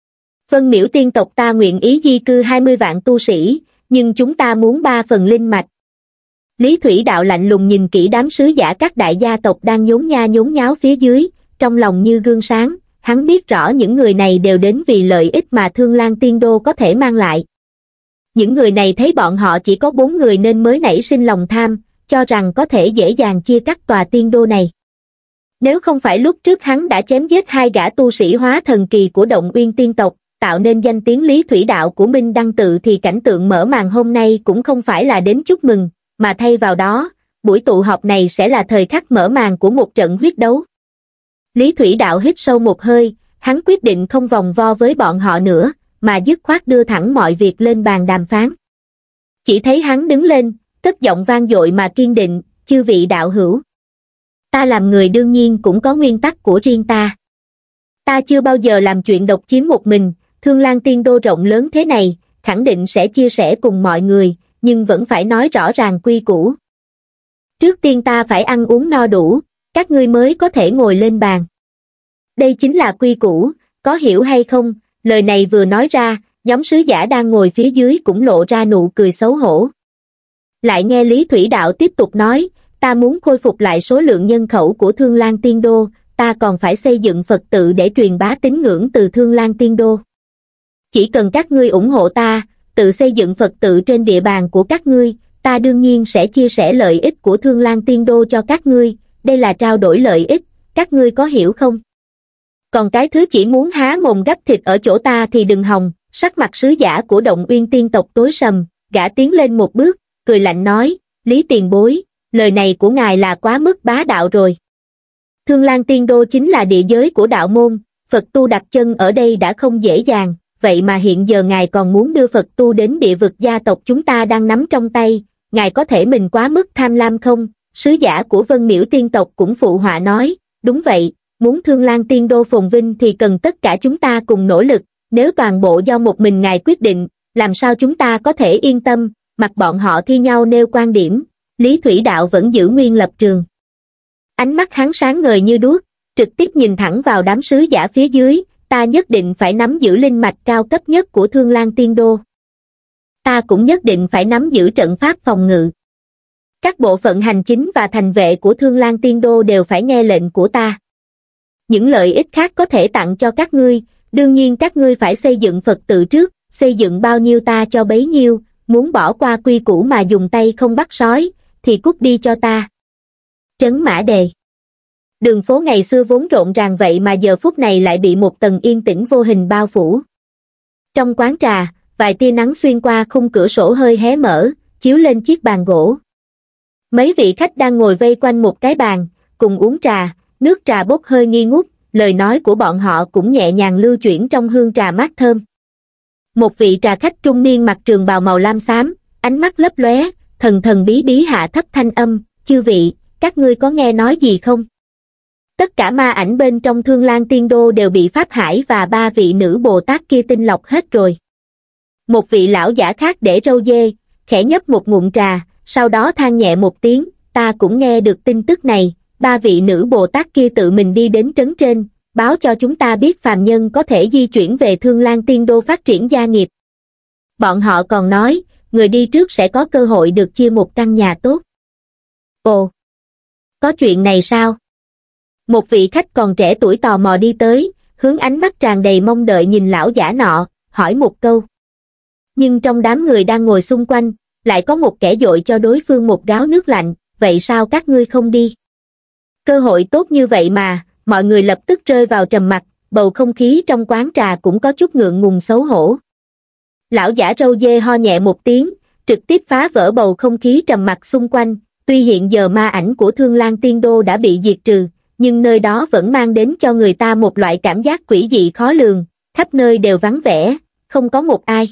Vân Miễu Tiên tộc ta nguyện ý di cư hai mươi vạn tu sĩ, nhưng chúng ta muốn ba phần linh mạch. Lý Thủy Đạo lạnh lùng nhìn kỹ đám sứ giả các đại gia tộc đang nhốn nha nhốn nháo phía dưới, trong lòng như gương sáng, hắn biết rõ những người này đều đến vì lợi ích mà Thương Lan Tiên Đô có thể mang lại. Những người này thấy bọn họ chỉ có bốn người nên mới nảy sinh lòng tham, cho rằng có thể dễ dàng chia cắt tòa Tiên Đô này. Nếu không phải lúc trước hắn đã chém giết hai gã tu sĩ hóa thần kỳ của Động Uyên Tiên tộc, tạo nên danh tiếng Lý Thủy Đạo của Minh Đăng Tự thì cảnh tượng mở màn hôm nay cũng không phải là đến chúc mừng, mà thay vào đó, buổi tụ họp này sẽ là thời khắc mở màn của một trận huyết đấu. Lý Thủy Đạo hít sâu một hơi, hắn quyết định không vòng vo với bọn họ nữa, mà dứt khoát đưa thẳng mọi việc lên bàn đàm phán. Chỉ thấy hắn đứng lên, cất giọng vang dội mà kiên định, chư vị đạo hữu. Ta làm người đương nhiên cũng có nguyên tắc của riêng ta. Ta chưa bao giờ làm chuyện độc chiếm một mình, Thương Lan Tiên Đô rộng lớn thế này, khẳng định sẽ chia sẻ cùng mọi người, nhưng vẫn phải nói rõ ràng quy củ. Trước tiên ta phải ăn uống no đủ, các ngươi mới có thể ngồi lên bàn. Đây chính là quy củ, có hiểu hay không? Lời này vừa nói ra, nhóm sứ giả đang ngồi phía dưới cũng lộ ra nụ cười xấu hổ. Lại nghe Lý Thủy Đạo tiếp tục nói, ta muốn khôi phục lại số lượng nhân khẩu của Thương Lan Tiên Đô, ta còn phải xây dựng Phật tự để truyền bá tín ngưỡng từ Thương Lan Tiên Đô. Chỉ cần các ngươi ủng hộ ta, tự xây dựng Phật tự trên địa bàn của các ngươi, ta đương nhiên sẽ chia sẻ lợi ích của Thương Lan Tiên Đô cho các ngươi, đây là trao đổi lợi ích, các ngươi có hiểu không? Còn cái thứ chỉ muốn há mồm gắp thịt ở chỗ ta thì đừng hòng. Sắc mặt sứ giả của Động Uyên tiên tộc tối sầm, gã tiến lên một bước, cười lạnh nói, Lý tiền bối, lời này của ngài là quá mức bá đạo rồi. Thương Lan Tiên Đô chính là địa giới của đạo môn, Phật tu đặt chân ở đây đã không dễ dàng, vậy mà hiện giờ ngài còn muốn đưa Phật tu đến địa vực gia tộc chúng ta đang nắm trong tay, ngài có thể mình quá mức tham lam không? Sứ giả của Vân Miễu tiên tộc cũng phụ họa nói, đúng vậy, muốn Thương Lan Tiên Đô phồn vinh thì cần tất cả chúng ta cùng nỗ lực. Nếu toàn bộ do một mình ngài quyết định, làm sao chúng ta có thể yên tâm? Mặt bọn họ thi nhau nêu quan điểm, Lý Thủy Đạo vẫn giữ nguyên lập trường. Ánh mắt hắn sáng ngời như đuốc, trực tiếp nhìn thẳng vào đám sứ giả phía dưới, ta nhất định phải nắm giữ linh mạch cao cấp nhất của Thương Lan Tiên Đô. Ta cũng nhất định phải nắm giữ trận pháp phòng ngự. Các bộ phận hành chính và thành vệ của Thương Lan Tiên Đô đều phải nghe lệnh của ta. Những lợi ích khác có thể tặng cho các ngươi, đương nhiên các ngươi phải xây dựng Phật tự trước, xây dựng bao nhiêu ta cho bấy nhiêu, muốn bỏ qua quy củ mà dùng tay không bắt sói, thì cút đi cho ta. Trấn Mã Đề. Đường phố ngày xưa vốn rộn ràng vậy mà giờ phút này lại bị một tầng yên tĩnh vô hình bao phủ. Trong quán trà, vài tia nắng xuyên qua khung cửa sổ hơi hé mở, chiếu lên chiếc bàn gỗ. Mấy vị khách đang ngồi vây quanh một cái bàn, cùng uống trà, nước trà bốc hơi nghi ngút, lời nói của bọn họ cũng nhẹ nhàng lưu chuyển trong hương trà mát thơm. Một vị trà khách trung niên mặc trường bào màu lam xám, ánh mắt lấp lóe, thần thần bí bí hạ thấp thanh âm, chư vị, các ngươi có nghe nói gì không? Tất cả ma ảnh bên trong Thương Lan Tiên Đô đều bị Pháp Hải và ba vị nữ Bồ Tát kia tinh lọc hết rồi. Một vị lão giả khác để râu dê, khẽ nhấp một ngụm trà, sau đó than nhẹ một tiếng, ta cũng nghe được tin tức này, ba vị nữ Bồ Tát kia tự mình đi đến trấn trên, báo cho chúng ta biết phàm nhân có thể di chuyển về Thương Lan Tiên Đô phát triển gia nghiệp. Bọn họ còn nói, người đi trước sẽ có cơ hội được chia một căn nhà tốt. Ồ, có chuyện này sao? Một vị khách còn trẻ tuổi tò mò đi tới, hướng ánh mắt tràn đầy mong đợi nhìn lão giả nọ, hỏi một câu. Nhưng trong đám người đang ngồi xung quanh, lại có một kẻ dội cho đối phương một gáo nước lạnh, vậy sao các ngươi không đi? Cơ hội tốt như vậy mà, mọi người lập tức rơi vào trầm mặc, bầu không khí trong quán trà cũng có chút ngượng ngùng xấu hổ. Lão giả râu dê ho nhẹ một tiếng, trực tiếp phá vỡ bầu không khí trầm mặc xung quanh, tuy hiện giờ ma ảnh của Thương Lan Tiên Đô đã bị diệt trừ, nhưng nơi đó vẫn mang đến cho người ta một loại cảm giác quỷ dị khó lường, khắp nơi đều vắng vẻ, không có một ai.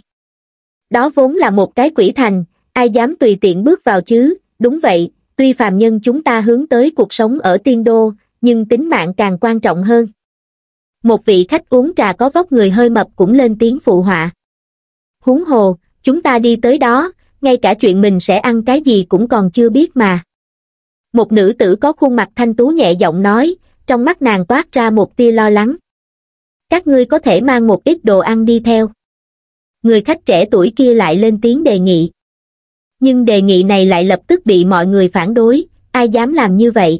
Đó vốn là một cái quỷ thành, ai dám tùy tiện bước vào chứ? Đúng vậy, tuy phàm nhân chúng ta hướng tới cuộc sống ở Tiên Đô, nhưng tính mạng càng quan trọng hơn. Một vị khách uống trà có vóc người hơi mập cũng lên tiếng phụ họa. Huống hồ, chúng ta đi tới đó, ngay cả chuyện mình sẽ ăn cái gì cũng còn chưa biết mà. Một nữ tử có khuôn mặt thanh tú nhẹ giọng nói, trong mắt nàng toát ra một tia lo lắng. Các ngươi có thể mang một ít đồ ăn đi theo. Người khách trẻ tuổi kia lại lên tiếng đề nghị. Nhưng đề nghị này lại lập tức bị mọi người phản đối, ai dám làm như vậy.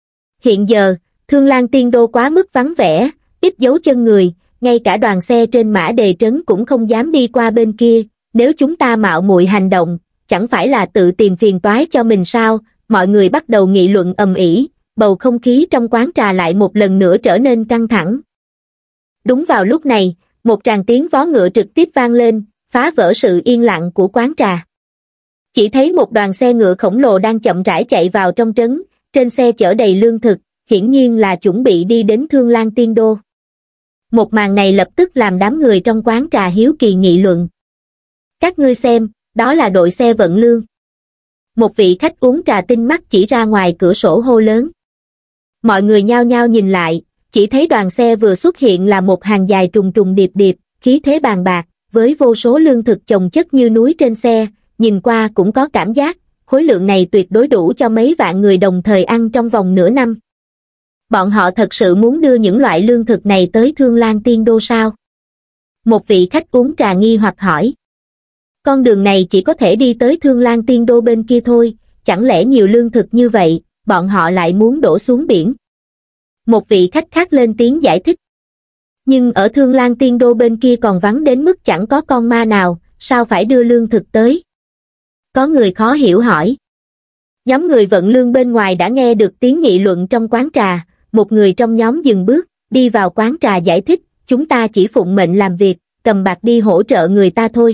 Hiện giờ, Thương Lan Tiên Đô quá mức vắng vẻ, ít dấu chân người, ngay cả đoàn xe trên Mã Đề trấn cũng không dám đi qua bên kia, nếu chúng ta mạo muội hành động, chẳng phải là tự tìm phiền toái cho mình sao? Mọi người bắt đầu nghị luận ầm ĩ, bầu không khí trong quán trà lại một lần nữa trở nên căng thẳng. Đúng vào lúc này, một tràng tiếng vó ngựa trực tiếp vang lên, phá vỡ sự yên lặng của quán trà. Chỉ thấy một đoàn xe ngựa khổng lồ đang chậm rãi chạy vào trong trấn, trên xe chở đầy lương thực, hiển nhiên là chuẩn bị đi đến Thương Lan Tiên Đô. Một màn này lập tức làm đám người trong quán trà hiếu kỳ nghị luận. Các ngươi xem, đó là đội xe vận lương. Một vị khách uống trà tinh mắt chỉ ra ngoài cửa sổ hô lớn. Mọi người nhao nhao nhìn lại, chỉ thấy đoàn xe vừa xuất hiện là một hàng dài trùng trùng điệp điệp, khí thế bàn bạc, với vô số lương thực chồng chất như núi trên xe, nhìn qua cũng có cảm giác, khối lượng này tuyệt đối đủ cho mấy vạn người đồng thời ăn trong vòng nửa năm. Bọn họ thật sự muốn đưa những loại lương thực này tới Thương Lan Tiên Đô sao? Một vị khách uống trà nghi hoặc hỏi. Con đường này chỉ có thể đi tới Thương Lan Tiên Đô bên kia thôi, chẳng lẽ nhiều lương thực như vậy, bọn họ lại muốn đổ xuống biển? Một vị khách khác lên tiếng giải thích. Nhưng ở Thương Lan Tiên Đô bên kia còn vắng đến mức chẳng có con ma nào, sao phải đưa lương thực tới? Có người khó hiểu hỏi. Nhóm người vận lương bên ngoài đã nghe được tiếng nghị luận trong quán trà, một người trong nhóm dừng bước, đi vào quán trà giải thích, chúng ta chỉ phụng mệnh làm việc, cầm bạc đi hỗ trợ người ta thôi.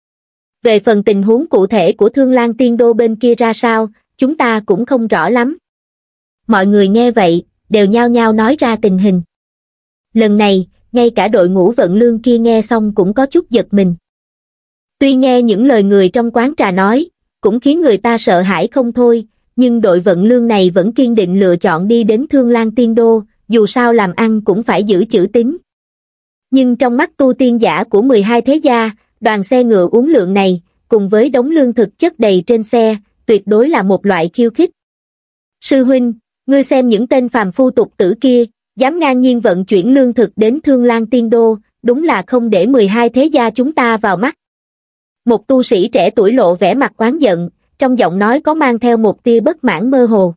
Về phần tình huống cụ thể của Thương Lan Tiên Đô bên kia ra sao, chúng ta cũng không rõ lắm. Mọi người nghe vậy, đều nhao nhao nói ra tình hình. Lần này, ngay cả đội ngũ vận lương kia nghe xong cũng có chút giật mình. Tuy nghe những lời người trong quán trà nói, cũng khiến người ta sợ hãi không thôi, nhưng đội vận lương này vẫn kiên định lựa chọn đi đến Thương Lan Tiên Đô, dù sao làm ăn cũng phải giữ chữ tín. Nhưng trong mắt tu tiên giả của mười hai thế gia, đoàn xe ngựa uốn lượn này, cùng với đống lương thực chất đầy trên xe, tuyệt đối là một loại khiêu khích. Sư huynh, ngươi xem những tên phàm phu tục tử kia, dám ngang nhiên vận chuyển lương thực đến Thương Lan Tiên Đô, đúng là không để mười hai thế gia chúng ta vào mắt. Một tu sĩ trẻ tuổi lộ vẻ mặt oán giận, trong giọng nói có mang theo một tia bất mãn mơ hồ.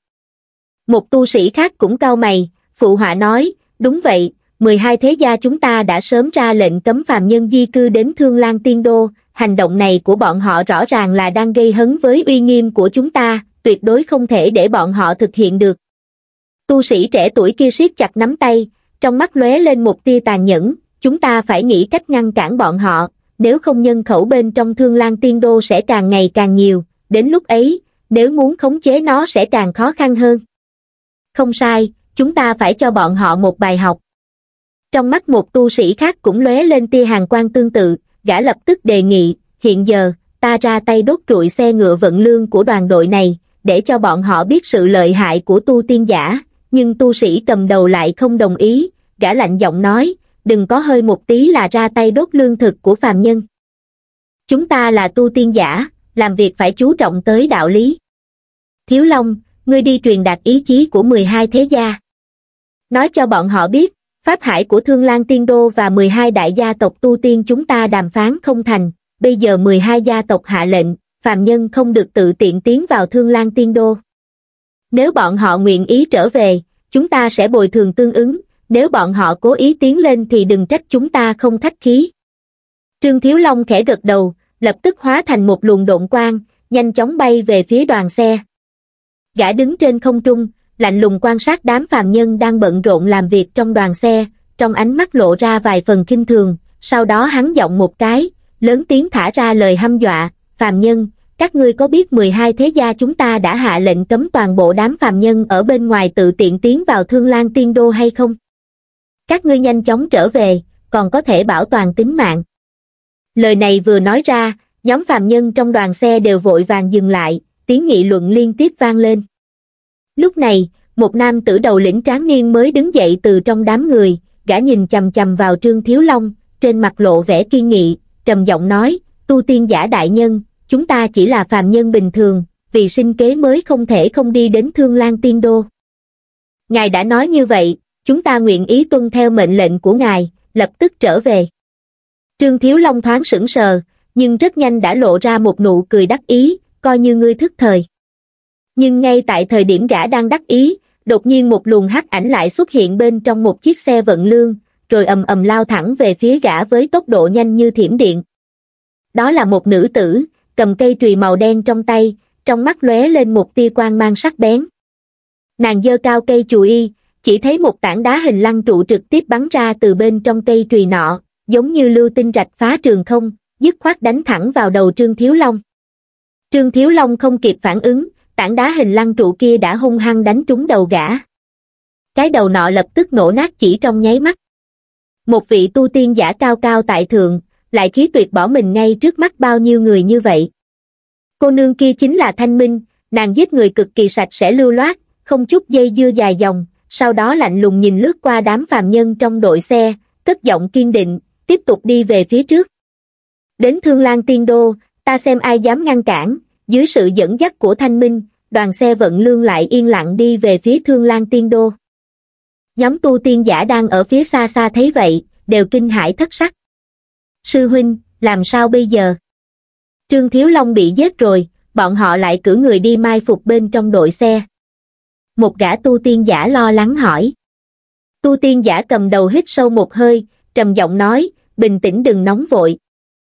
Một tu sĩ khác cũng cau mày, phụ họa nói, đúng vậy, mười hai thế gia chúng ta đã sớm ra lệnh cấm phàm nhân di cư đến Thương Lan Tiên Đô, hành động này của bọn họ rõ ràng là đang gây hấn với uy nghiêm của chúng ta, tuyệt đối không thể để bọn họ thực hiện được. Tu sĩ trẻ tuổi kia siết chặt nắm tay, trong mắt lóe lên một tia tàn nhẫn, chúng ta phải nghĩ cách ngăn cản bọn họ, nếu không nhân khẩu bên trong Thương Lan Tiên Đô sẽ càng ngày càng nhiều, đến lúc ấy, nếu muốn khống chế nó sẽ càng khó khăn hơn. Không sai, chúng ta phải cho bọn họ một bài học. Trong mắt một tu sĩ khác cũng lóe lên tia hàn quang tương tự, gã lập tức đề nghị, hiện giờ, ta ra tay đốt trụi xe ngựa vận lương của đoàn đội này, để cho bọn họ biết sự lợi hại của tu tiên giả, nhưng tu sĩ cầm đầu lại không đồng ý, gã lạnh giọng nói, đừng có hơi một tí là ra tay đốt lương thực của phàm nhân. Chúng ta là tu tiên giả, làm việc phải chú trọng tới đạo lý. Thiếu Long, ngươi đi truyền đạt ý chí của mười hai thế gia. Nói cho bọn họ biết, Pháp hải của Thương Lan Tiên Đô và mười hai đại gia tộc tu tiên chúng ta đàm phán không thành, bây giờ mười hai gia tộc hạ lệnh, phàm nhân không được tự tiện tiến vào Thương Lan Tiên Đô. Nếu bọn họ nguyện ý trở về, chúng ta sẽ bồi thường tương ứng, nếu bọn họ cố ý tiến lên thì đừng trách chúng ta không khách khí. Trương Thiếu Long khẽ gật đầu, lập tức hóa thành một luồng độn quang, nhanh chóng bay về phía đoàn xe. Gã đứng trên không trung, lạnh lùng quan sát đám phàm nhân đang bận rộn làm việc trong đoàn xe, trong ánh mắt lộ ra vài phần khinh thường, sau đó hắn giọng một cái, lớn tiếng thả ra lời hăm dọa, phàm nhân, các ngươi có biết mười hai thế gia chúng ta đã hạ lệnh cấm toàn bộ đám phàm nhân ở bên ngoài tự tiện tiến vào Thương Lan Tiên Đô hay không? Các ngươi nhanh chóng trở về, còn có thể bảo toàn tính mạng. Lời này vừa nói ra, nhóm phàm nhân trong đoàn xe đều vội vàng dừng lại, tiếng nghị luận liên tiếp vang lên. Lúc này, một nam tử đầu lĩnh tráng niên mới đứng dậy từ trong đám người, gã nhìn chằm chằm vào Trương Thiếu Long, trên mặt lộ vẻ kiên nghị, trầm giọng nói, tu tiên giả đại nhân, chúng ta chỉ là phàm nhân bình thường, vì sinh kế mới không thể không đi đến Thương Lan Tiên Đô. Ngài đã nói như vậy, chúng ta nguyện ý tuân theo mệnh lệnh của ngài, lập tức trở về. Trương Thiếu Long thoáng sững sờ, nhưng rất nhanh đã lộ ra một nụ cười đắc ý, coi như ngươi thức thời. Nhưng ngay tại thời điểm gã đang đắc ý, đột nhiên một luồng hắc ảnh lại xuất hiện bên trong một chiếc xe vận lương, rồi ầm ầm lao thẳng về phía gã với tốc độ nhanh như thiểm điện. Đó là một nữ tử, cầm cây chùy màu đen trong tay, trong mắt lóe lên một tia quang mang sắc bén. Nàng giơ cao cây chùy, chỉ thấy một tảng đá hình lăng trụ trực tiếp bắn ra từ bên trong cây chùy nọ, giống như lưu tinh rạch phá trường không, dứt khoát đánh thẳng vào đầu Trương Thiếu Long. Trương Thiếu Long không kịp phản ứng, tảng đá hình lăng trụ kia đã hung hăng đánh trúng đầu gã. Cái đầu nọ lập tức nổ nát chỉ trong nháy mắt. Một vị tu tiên giả cao cao tại thượng, lại khí tuyệt bỏ mình ngay trước mắt bao nhiêu người như vậy. Cô nương kia chính là Thanh Minh, nàng giết người cực kỳ sạch sẽ lưu loát, không chút dây dưa dài dòng, sau đó lạnh lùng nhìn lướt qua đám phàm nhân trong đội xe, cất giọng kiên định, tiếp tục đi về phía trước. Đến Thương Lan Tiên Đô, ta xem ai dám ngăn cản. Dưới sự dẫn dắt của Thanh Minh, đoàn xe vận lương lại yên lặng đi về phía Thương Lan Tiên Đô. Nhóm tu tiên giả đang ở phía xa xa thấy vậy, đều kinh hãi thất sắc. Sư huynh, làm sao bây giờ? Trương Thiếu Long bị giết rồi, bọn họ lại cử người đi mai phục bên trong đội xe. Một gã tu tiên giả lo lắng hỏi. Tu tiên giả cầm đầu hít sâu một hơi, trầm giọng nói, bình tĩnh đừng nóng vội.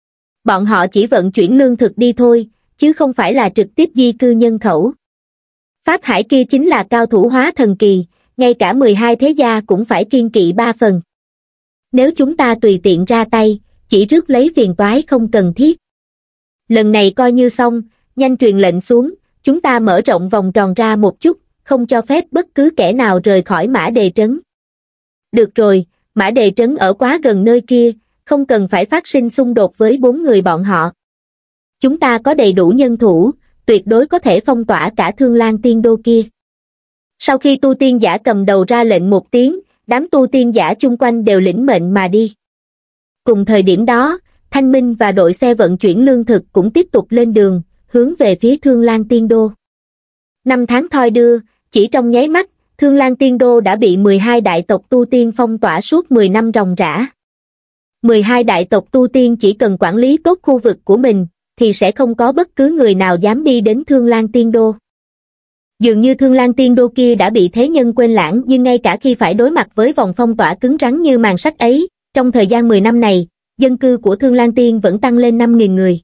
Bọn họ chỉ vận chuyển lương thực đi thôi, chứ không phải là trực tiếp di cư nhân khẩu. Pháp Hải kia chính là cao thủ hóa thần kỳ, ngay cả mười hai thế gia cũng phải kiêng kỵ ba phần. Nếu chúng ta tùy tiện ra tay, chỉ rước lấy phiền toái không cần thiết. Lần này coi như xong, nhanh truyền lệnh xuống, chúng ta mở rộng vòng tròn ra một chút, không cho phép bất cứ kẻ nào rời khỏi Mã Đề Trấn. Được rồi, Mã Đề Trấn ở quá gần nơi kia, không cần phải phát sinh xung đột với bốn người bọn họ. Chúng ta có đầy đủ nhân thủ, tuyệt đối có thể phong tỏa cả Thương Lan Tiên Đô kia. Sau khi tu tiên giả cầm đầu ra lệnh một tiếng, đám tu tiên giả chung quanh đều lĩnh mệnh mà đi. Cùng thời điểm đó, Thanh Minh và đội xe vận chuyển lương thực cũng tiếp tục lên đường, hướng về phía Thương Lan Tiên Đô. Năm tháng thoi đưa, chỉ trong nháy mắt, Thương Lan Tiên Đô đã bị mười hai đại tộc tu tiên phong tỏa suốt mười năm ròng rã. mười hai đại tộc tu tiên chỉ cần quản lý tốt khu vực của mình, thì sẽ không có bất cứ người nào dám đi đến Thương Lan Tiên Đô. Dường như Thương Lan Tiên Đô kia đã bị thế nhân quên lãng, nhưng ngay cả khi phải đối mặt với vòng phong tỏa cứng rắn như màn sắt ấy, trong thời gian mười năm này, dân cư của Thương Lan Tiên vẫn tăng lên năm nghìn người.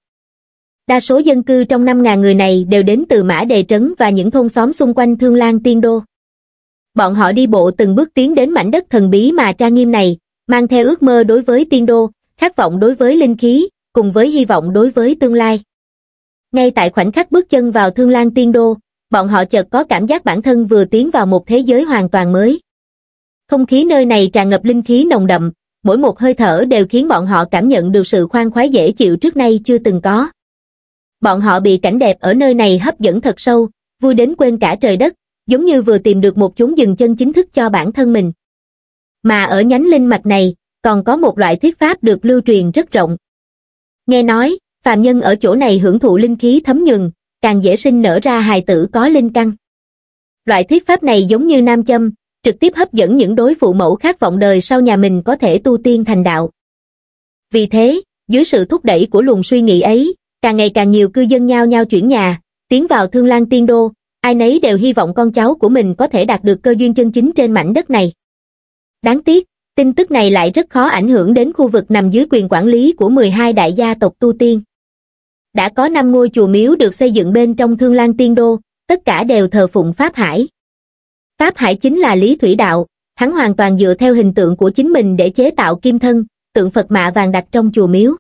Đa số dân cư trong năm nghìn người này đều đến từ Mã Đề Trấn và những thôn xóm xung quanh Thương Lan Tiên Đô. Bọn họ đi bộ từng bước tiến đến mảnh đất thần bí mà trang nghiêm này, mang theo ước mơ đối với Tiên Đô, khát vọng đối với linh khí, cùng với hy vọng đối với tương lai. Ngay tại khoảnh khắc bước chân vào Thương Lan Tiên Đô, bọn họ chợt có cảm giác bản thân vừa tiến vào một thế giới hoàn toàn mới. Không khí nơi này tràn ngập linh khí nồng đậm, mỗi một hơi thở đều khiến bọn họ cảm nhận được sự khoan khoái dễ chịu trước nay chưa từng có. Bọn họ bị cảnh đẹp ở nơi này hấp dẫn thật sâu, vui đến quên cả trời đất, giống như vừa tìm được một chốn dừng chân chính thức cho bản thân mình. Mà ở nhánh linh mạch này, còn có một loại thuyết pháp được lưu truyền rất rộng. Nghe nói, phàm nhân ở chỗ này hưởng thụ linh khí thấm nhuần, càng dễ sinh nở ra hài tử có linh căn. Loại thuyết pháp này giống như nam châm, trực tiếp hấp dẫn những đối phụ mẫu khát vọng đời sau nhà mình có thể tu tiên thành đạo. Vì thế, dưới sự thúc đẩy của luồng suy nghĩ ấy, càng ngày càng nhiều cư dân nhao nhao chuyển nhà, tiến vào Thương Lan Tiên Đô, ai nấy đều hy vọng con cháu của mình có thể đạt được cơ duyên chân chính trên mảnh đất này. Đáng tiếc, tin tức này lại rất khó ảnh hưởng đến khu vực nằm dưới quyền quản lý của mười hai đại gia tộc tu tiên. Đã có năm ngôi chùa miếu được xây dựng bên trong Thương Lan Tiên Đô, tất cả đều thờ phụng Pháp Hải. Pháp Hải chính là Lý Thủy Đạo, hắn hoàn toàn dựa theo hình tượng của chính mình để chế tạo kim thân, tượng Phật mạ vàng đặt trong chùa miếu.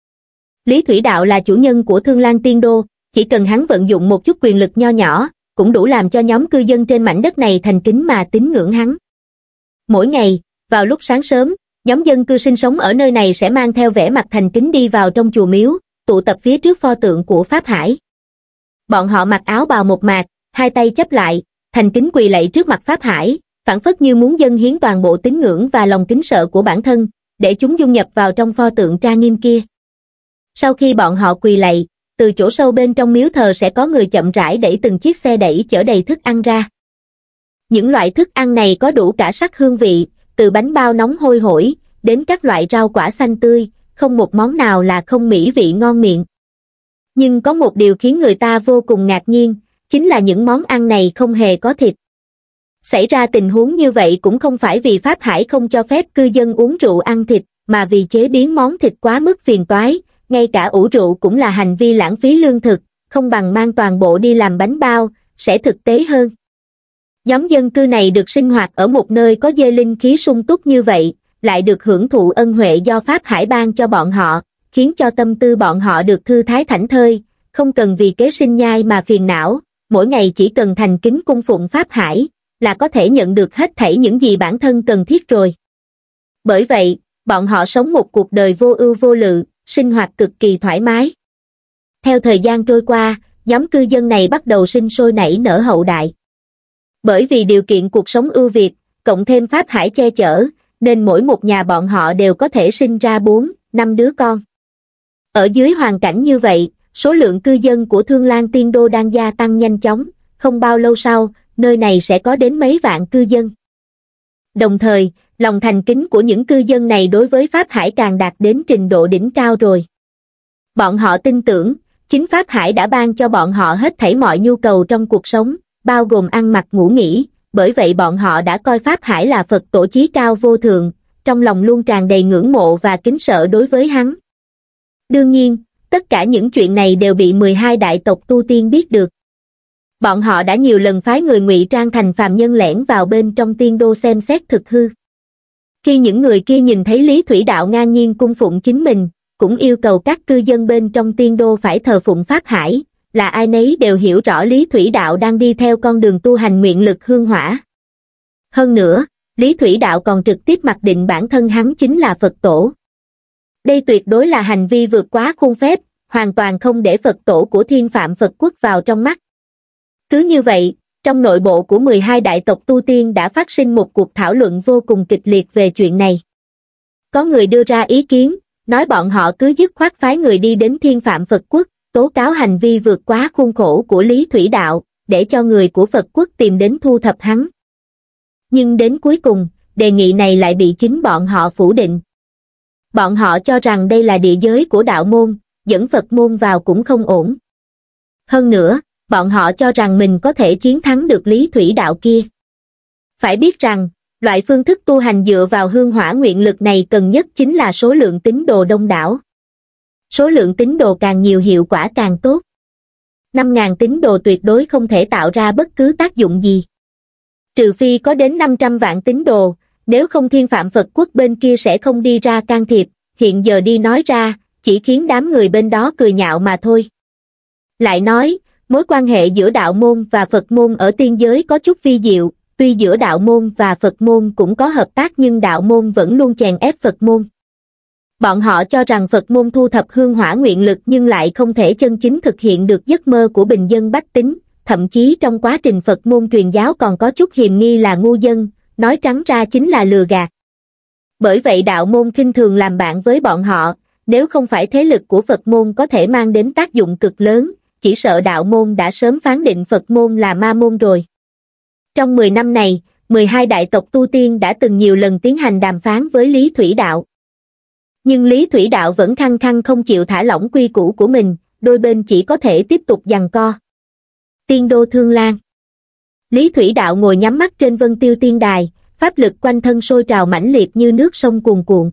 Lý Thủy Đạo là chủ nhân của Thương Lan Tiên Đô, chỉ cần hắn vận dụng một chút quyền lực nho nhỏ, cũng đủ làm cho nhóm cư dân trên mảnh đất này thành kính mà tín ngưỡng hắn. Mỗi ngày, vào lúc sáng sớm, nhóm dân cư sinh sống ở nơi này sẽ mang theo vẻ mặt thành kính đi vào trong chùa miếu, tụ tập phía trước pho tượng của Pháp Hải. Bọn họ mặc áo bào một mạc, hai tay chắp lại, thành kính quỳ lạy trước mặt Pháp Hải, phảng phất như muốn dâng hiến toàn bộ tín ngưỡng và lòng kính sợ của bản thân, để chúng dung nhập vào trong pho tượng trang nghiêm kia. Sau khi bọn họ quỳ lạy, từ chỗ sâu bên trong miếu thờ sẽ có người chậm rãi đẩy từng chiếc xe đẩy chở đầy thức ăn ra. Những loại thức ăn này có đủ cả sắc hương vị, từ bánh bao nóng hôi hổi, đến các loại rau quả xanh tươi, không một món nào là không mỹ vị ngon miệng. Nhưng có một điều khiến người ta vô cùng ngạc nhiên, chính là những món ăn này không hề có thịt. Xảy ra tình huống như vậy cũng không phải vì Pháp Hải không cho phép cư dân uống rượu ăn thịt, mà vì chế biến món thịt quá mức phiền toái, ngay cả ủ rượu cũng là hành vi lãng phí lương thực, không bằng mang toàn bộ đi làm bánh bao, sẽ thực tế hơn. Nhóm dân cư này được sinh hoạt ở một nơi có dê linh khí sung túc như vậy, lại được hưởng thụ ân huệ do Pháp Hải ban cho bọn họ, khiến cho tâm tư bọn họ được thư thái thảnh thơi, không cần vì kế sinh nhai mà phiền não, mỗi ngày chỉ cần thành kính cung phụng Pháp Hải, là có thể nhận được hết thảy những gì bản thân cần thiết rồi. Bởi vậy, bọn họ sống một cuộc đời vô ưu vô lự, sinh hoạt cực kỳ thoải mái. Theo thời gian trôi qua, nhóm cư dân này bắt đầu sinh sôi nảy nở hậu đại. Bởi vì điều kiện cuộc sống ưu việt, cộng thêm Pháp Hải che chở, nên mỗi một nhà bọn họ đều có thể sinh ra bốn, năm đứa con. Ở dưới hoàn cảnh như vậy, số lượng cư dân của Thương Lan Tiên Đô đang gia tăng nhanh chóng, không bao lâu sau, nơi này sẽ có đến mấy vạn cư dân. Đồng thời, lòng thành kính của những cư dân này đối với Pháp Hải càng đạt đến trình độ đỉnh cao rồi. Bọn họ tin tưởng, chính Pháp Hải đã ban cho bọn họ hết thảy mọi nhu cầu trong cuộc sống, bao gồm ăn mặc ngủ nghỉ, bởi vậy bọn họ đã coi Pháp Hải là Phật tổ chí cao vô thượng, trong lòng luôn tràn đầy ngưỡng mộ và kính sợ đối với hắn. Đương nhiên, tất cả những chuyện này đều bị mười hai đại tộc tu tiên biết được. Bọn họ đã nhiều lần phái người ngụy trang thành phàm nhân lẻn vào bên trong tiên đô xem xét thực hư. Khi những người kia nhìn thấy Lý Thủy Đạo ngang nhiên cung phụng chính mình, cũng yêu cầu các cư dân bên trong tiên đô phải thờ phụng Pháp Hải, là ai nấy đều hiểu rõ Lý Thủy Đạo đang đi theo con đường tu hành nguyện lực hương hỏa. Hơn nữa, Lý Thủy Đạo còn trực tiếp mặc định bản thân hắn chính là Phật tổ. Đây tuyệt đối là hành vi vượt quá khuôn phép, hoàn toàn không để Phật tổ của Thiên Phạm Phật Quốc vào trong mắt. Cứ như vậy, trong nội bộ của mười hai đại tộc tu tiên đã phát sinh một cuộc thảo luận vô cùng kịch liệt về chuyện này. Có người đưa ra ý kiến, nói bọn họ cứ dứt khoát phái người đi đến Thiên Phạm Phật Quốc, tố cáo hành vi vượt quá khuôn khổ của Lý Thủy Đạo, để cho người của Phật Quốc tìm đến thu thập hắn. Nhưng đến cuối cùng, đề nghị này lại bị chính bọn họ phủ định. Bọn họ cho rằng đây là địa giới của đạo môn, dẫn Phật môn vào cũng không ổn. Hơn nữa, bọn họ cho rằng mình có thể chiến thắng được Lý Thủy Đạo kia. Phải biết rằng, loại phương thức tu hành dựa vào hương hỏa nguyện lực này cần nhất chính là số lượng tín đồ đông đảo. Số lượng tín đồ càng nhiều hiệu quả càng tốt. năm nghìn tín đồ tuyệt đối không thể tạo ra bất cứ tác dụng gì. Trừ phi có đến năm trăm vạn tín đồ, nếu không Thiên Phạm Phật Quốc bên kia sẽ không đi ra can thiệp, hiện giờ đi nói ra, chỉ khiến đám người bên đó cười nhạo mà thôi. Lại nói, mối quan hệ giữa đạo môn và Phật môn ở tiên giới có chút vi diệu, tuy giữa đạo môn và Phật môn cũng có hợp tác nhưng đạo môn vẫn luôn chèn ép Phật môn. Bọn họ cho rằng Phật môn thu thập hương hỏa nguyện lực nhưng lại không thể chân chính thực hiện được giấc mơ của bình dân bách tính, thậm chí trong quá trình Phật môn truyền giáo còn có chút hiềm nghi là ngu dân, nói trắng ra chính là lừa gạt. Bởi vậy đạo môn khinh thường làm bạn với bọn họ, nếu không phải thế lực của Phật môn có thể mang đến tác dụng cực lớn, chỉ sợ đạo môn đã sớm phán định Phật môn là ma môn rồi. Trong mười năm này, mười hai đại tộc tu tiên đã từng nhiều lần tiến hành đàm phán với Lý Thủy Đạo. Nhưng Lý Thủy Đạo vẫn khăng khăng không chịu thả lỏng quy củ của mình, đôi bên chỉ có thể tiếp tục giằng co. Tiên đô Thương Lan. Lý Thủy Đạo ngồi nhắm mắt trên Vân Tiêu Tiên Đài, pháp lực quanh thân sôi trào mãnh liệt như nước sông cuồn cuộn.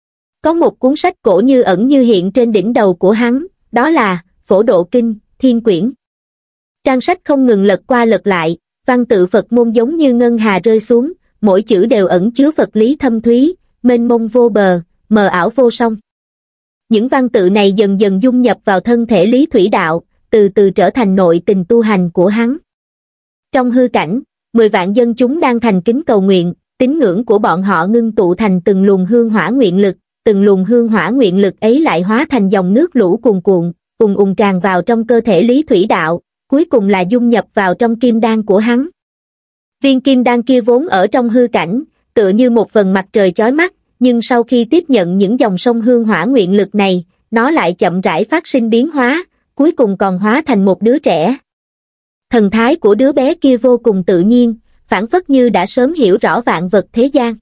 Có một cuốn sách cổ như ẩn như hiện trên đỉnh đầu của hắn, đó là Phổ Độ Kinh, Thiên Quyển. Trang sách không ngừng lật qua lật lại, văn tự Phật môn giống như ngân hà rơi xuống, mỗi chữ đều ẩn chứa Phật lý thâm thúy, mênh mông vô bờ, mờ ảo vô song. Những văn tự này dần dần dung nhập vào thân thể Lý Thủy Đạo, từ từ trở thành nội tình tu hành của hắn. Trong hư cảnh, mười vạn dân chúng đang thành kính cầu nguyện, tín ngưỡng của bọn họ ngưng tụ thành từng luồng hương hỏa nguyện lực, từng luồng hương hỏa nguyện lực ấy lại hóa thành dòng nước lũ cuồn cuộn, ùng ùng tràn vào trong cơ thể Lý Thủy Đạo, cuối cùng là dung nhập vào trong kim đan của hắn. Viên kim đan kia vốn ở trong hư cảnh, tựa như một vầng mặt trời chói mắt, nhưng sau khi tiếp nhận những dòng sông hương hỏa nguyện lực này, nó lại chậm rãi phát sinh biến hóa, cuối cùng còn hóa thành một đứa trẻ. Thần thái của đứa bé kia vô cùng tự nhiên, phảng phất như đã sớm hiểu rõ vạn vật thế gian.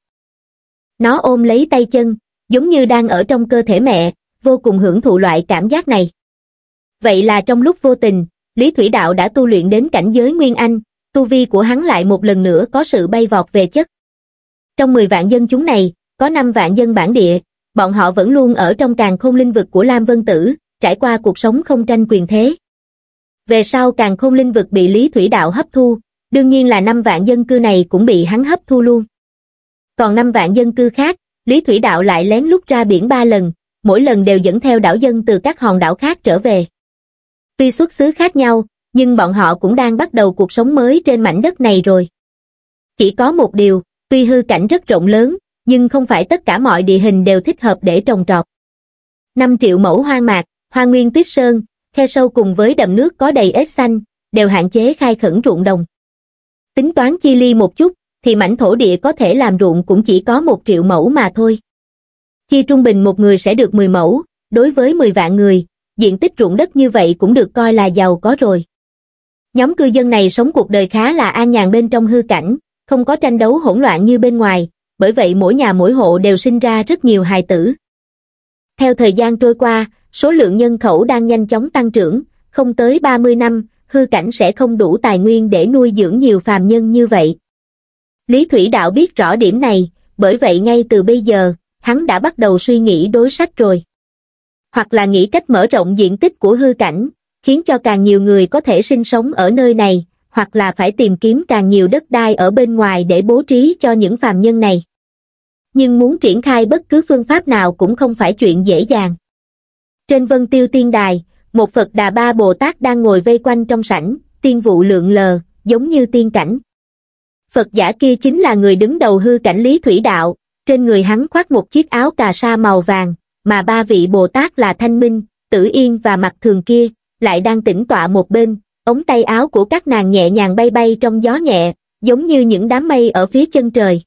Nó ôm lấy tay chân, giống như đang ở trong cơ thể mẹ, vô cùng hưởng thụ loại cảm giác này. Vậy là trong lúc vô tình, Lý Thủy Đạo đã tu luyện đến cảnh giới Nguyên Anh, tu vi của hắn lại một lần nữa có sự bay vọt về chất. Trong mười vạn dân chúng này, có năm vạn dân bản địa, bọn họ vẫn luôn ở trong càn khôn linh vực của Lam Vân Tử, trải qua cuộc sống không tranh quyền thế. Về sau càn khôn linh vực bị Lý Thủy Đạo hấp thu, đương nhiên là năm vạn dân cư này cũng bị hắn hấp thu luôn. Còn năm vạn dân cư khác, Lý Thủy Đạo lại lén lút ra biển ba lần, mỗi lần đều dẫn theo đảo dân từ các hòn đảo khác trở về. Tuy xuất xứ khác nhau, nhưng bọn họ cũng đang bắt đầu cuộc sống mới trên mảnh đất này rồi. Chỉ có một điều, tuy hư cảnh rất rộng lớn, nhưng không phải tất cả mọi địa hình đều thích hợp để trồng trọt. năm triệu mẫu hoang mạc, hoa nguyên tuyết sơn, khe sâu cùng với đầm nước có đầy ếch xanh, đều hạn chế khai khẩn ruộng đồng. Tính toán chi ly một chút, thì mảnh thổ địa có thể làm ruộng cũng chỉ có một triệu mẫu mà thôi. Chia trung bình một người sẽ được mười mẫu, đối với mười vạn người, diện tích ruộng đất như vậy cũng được coi là giàu có rồi. Nhóm cư dân này sống cuộc đời khá là an nhàn bên trong hư cảnh, không có tranh đấu hỗn loạn như bên ngoài, bởi vậy mỗi nhà mỗi hộ đều sinh ra rất nhiều hài tử. Theo thời gian trôi qua, số lượng nhân khẩu đang nhanh chóng tăng trưởng, không tới ba mươi năm, hư cảnh sẽ không đủ tài nguyên để nuôi dưỡng nhiều phàm nhân như vậy. Lý Thủy Đạo biết rõ điểm này, bởi vậy ngay từ bây giờ, hắn đã bắt đầu suy nghĩ đối sách rồi. Hoặc là nghĩ cách mở rộng diện tích của hư cảnh, khiến cho càng nhiều người có thể sinh sống ở nơi này, hoặc là phải tìm kiếm càng nhiều đất đai ở bên ngoài để bố trí cho những phàm nhân này. Nhưng muốn triển khai bất cứ phương pháp nào cũng không phải chuyện dễ dàng. Trên Vân Tiêu Tiên Đài, một Phật Đà Ba Bồ Tát đang ngồi vây quanh trong sảnh, tiên vụ lượn lờ, giống như tiên cảnh. Phật giả kia chính là người đứng đầu hư cảnh Lý Thủy Đạo, trên người hắn khoác một chiếc áo cà sa màu vàng, mà ba vị Bồ Tát là Thanh Minh, Tử Yên và Mặc Thường kia, lại đang tĩnh tọa một bên, ống tay áo của các nàng nhẹ nhàng bay bay trong gió nhẹ, giống như những đám mây ở phía chân trời.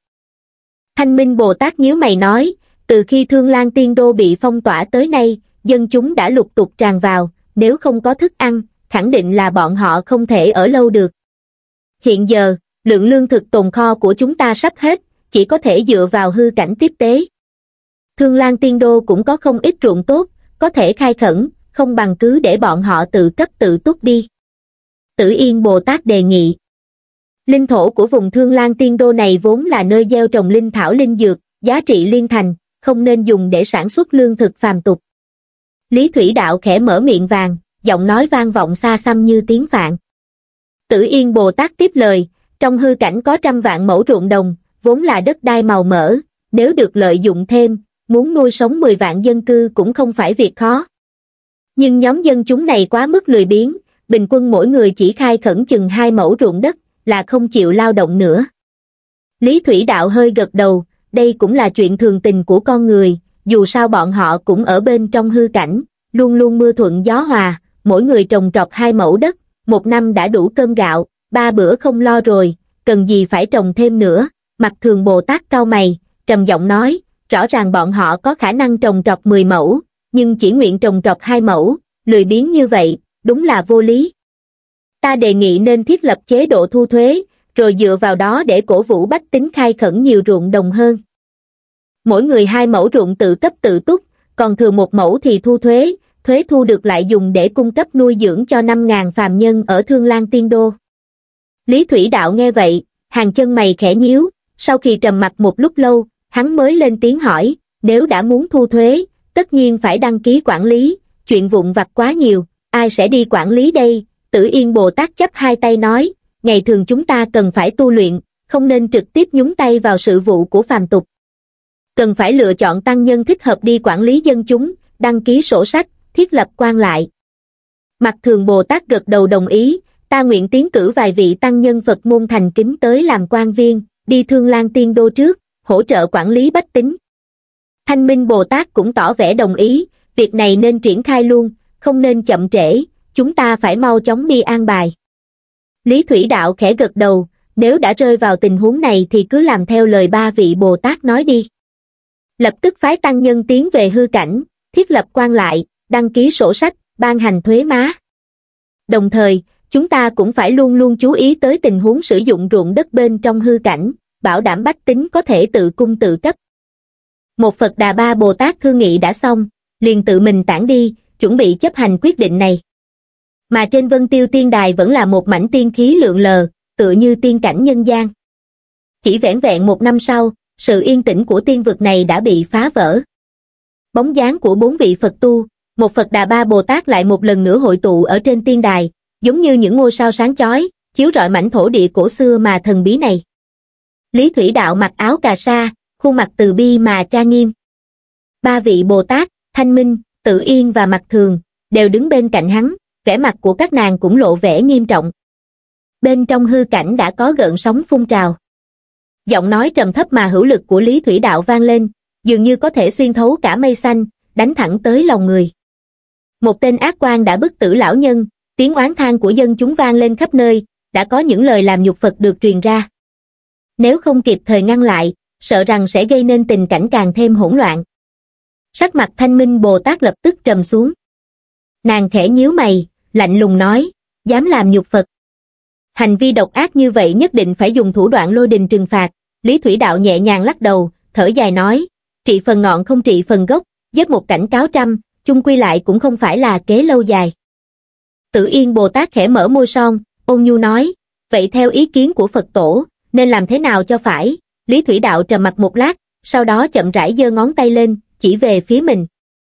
Thanh Minh Bồ Tát nhíu mày nói, từ khi Thương Lan Tiên Đô bị phong tỏa tới nay, dân chúng đã lục tục tràn vào, nếu không có thức ăn, khẳng định là bọn họ không thể ở lâu được. Hiện giờ, lượng lương thực tồn kho của chúng ta sắp hết, chỉ có thể dựa vào hư cảnh tiếp tế. Thương Lan Tiên Đô cũng có không ít ruộng tốt, có thể khai khẩn, không bằng cứ để bọn họ tự cấp tự túc đi. Tử Yên Bồ Tát đề nghị. Linh thổ của vùng Thương Lan Tiên Đô này vốn là nơi gieo trồng linh thảo linh dược, giá trị liên thành, không nên dùng để sản xuất lương thực phàm tục. Lý Thủy Đạo khẽ mở miệng vàng, giọng nói vang vọng xa xăm như tiếng phạn. Tử Yên Bồ Tát tiếp lời, trong hư cảnh có trăm vạn mẫu ruộng đồng, vốn là đất đai màu mỡ, nếu được lợi dụng thêm, muốn nuôi sống mười vạn dân cư cũng không phải việc khó. Nhưng nhóm dân chúng này quá mức lười biếng, bình quân mỗi người chỉ khai khẩn chừng hai mẫu ruộng đất, là không chịu lao động nữa. Lý Thủy Đạo hơi gật đầu, đây cũng là chuyện thường tình của con người, dù sao bọn họ cũng ở bên trong hư cảnh, luôn luôn mưa thuận gió hòa, mỗi người trồng trọt hai mẫu đất, một năm đã đủ cơm gạo, ba bữa không lo rồi, cần gì phải trồng thêm nữa. Mặc Thường Bồ Tát cau mày, trầm giọng nói, rõ ràng bọn họ có khả năng trồng trọt mười mẫu, nhưng chỉ nguyện trồng trọt hai mẫu, lười biếng như vậy, đúng là vô lý. Ta đề nghị nên thiết lập chế độ thu thuế, rồi dựa vào đó để cổ vũ bách tính khai khẩn nhiều ruộng đồng hơn. Mỗi người hai mẫu ruộng tự cấp tự túc, còn thừa một mẫu thì thu thuế, thuế thu được lại dùng để cung cấp nuôi dưỡng cho năm ngàn phàm nhân ở Thương Lan Tiên Đô. Lý Thủy Đạo nghe vậy, hàng chân mày khẽ nhíu, sau khi trầm mặc một lúc lâu, hắn mới lên tiếng hỏi, nếu đã muốn thu thuế, tất nhiên phải đăng ký quản lý, chuyện vụn vặt quá nhiều, ai sẽ đi quản lý đây? Tử Yên Bồ Tát chắp hai tay nói, ngày thường chúng ta cần phải tu luyện, không nên trực tiếp nhúng tay vào sự vụ của phàm tục. Cần phải lựa chọn tăng nhân thích hợp đi quản lý dân chúng, đăng ký sổ sách, thiết lập quan lại. Mặc Thường Bồ Tát gật đầu đồng ý, ta nguyện tiến cử vài vị tăng nhân Phật môn thành kính tới làm quan viên, đi Thương Lan Tiên Đô trước, hỗ trợ quản lý bách tính. Thanh Minh Bồ Tát cũng tỏ vẻ đồng ý, việc này nên triển khai luôn, không nên chậm trễ, chúng ta phải mau chóng đi an bài. Lý Thủy Đạo khẽ gật đầu, nếu đã rơi vào tình huống này thì cứ làm theo lời ba vị Bồ Tát nói đi. Lập tức phái tăng nhân tiến về hư cảnh, thiết lập quan lại, đăng ký sổ sách, ban hành thuế má. Đồng thời, chúng ta cũng phải luôn luôn chú ý tới tình huống sử dụng ruộng đất bên trong hư cảnh, bảo đảm bách tính có thể tự cung tự cấp. Một Phật Đà Ba Bồ Tát thương nghị đã xong, liền tự mình tản đi, chuẩn bị chấp hành quyết định này. Mà trên Vân Tiêu Tiên Đài vẫn là một mảnh tiên khí lượn lờ, tựa như tiên cảnh nhân gian. Chỉ vẻn vẹn một năm sau, sự yên tĩnh của tiên vực này đã bị phá vỡ. Bóng dáng của bốn vị Phật tu, một Phật Đà Ba Bồ Tát lại một lần nữa hội tụ ở trên tiên đài, giống như những ngôi sao sáng chói, chiếu rọi mảnh thổ địa cổ xưa mà thần bí này. Lý Thủy Đạo mặc áo cà sa, khuôn mặt từ bi mà trang nghiêm. Ba vị Bồ Tát, Thanh Minh, Tử Yên và Mặc Thường, đều đứng bên cạnh hắn, vẻ mặt của các nàng cũng lộ vẻ nghiêm trọng. Bên trong hư cảnh đã có gợn sóng phun trào. Giọng nói trầm thấp mà hữu lực của Lý Thủy Đạo vang lên, dường như có thể xuyên thấu cả mây xanh, đánh thẳng tới lòng người. Một tên ác quan đã bức tử lão nhân, tiếng oán than của dân chúng vang lên khắp nơi, đã có những lời làm nhục Phật được truyền ra. Nếu không kịp thời ngăn lại, sợ rằng sẽ gây nên tình cảnh càng thêm hỗn loạn. Sắc mặt Thanh Minh Bồ Tát lập tức trầm xuống. Nàng khẽ nhíu mày, lạnh lùng nói, dám làm nhục Phật. Hành vi độc ác như vậy nhất định phải dùng thủ đoạn lôi đình trừng phạt. Lý Thủy Đạo nhẹ nhàng lắc đầu, thở dài nói, trị phần ngọn không trị phần gốc, giết một cảnh cáo trăm, chung quy lại cũng không phải là kế lâu dài. Tử Yên Bồ Tát khẽ mở môi son, ôn nhu nói, vậy theo ý kiến của Phật tổ, nên làm thế nào cho phải? Lý Thủy Đạo trầm mặc một lát, sau đó chậm rãi giơ ngón tay lên, chỉ về phía mình.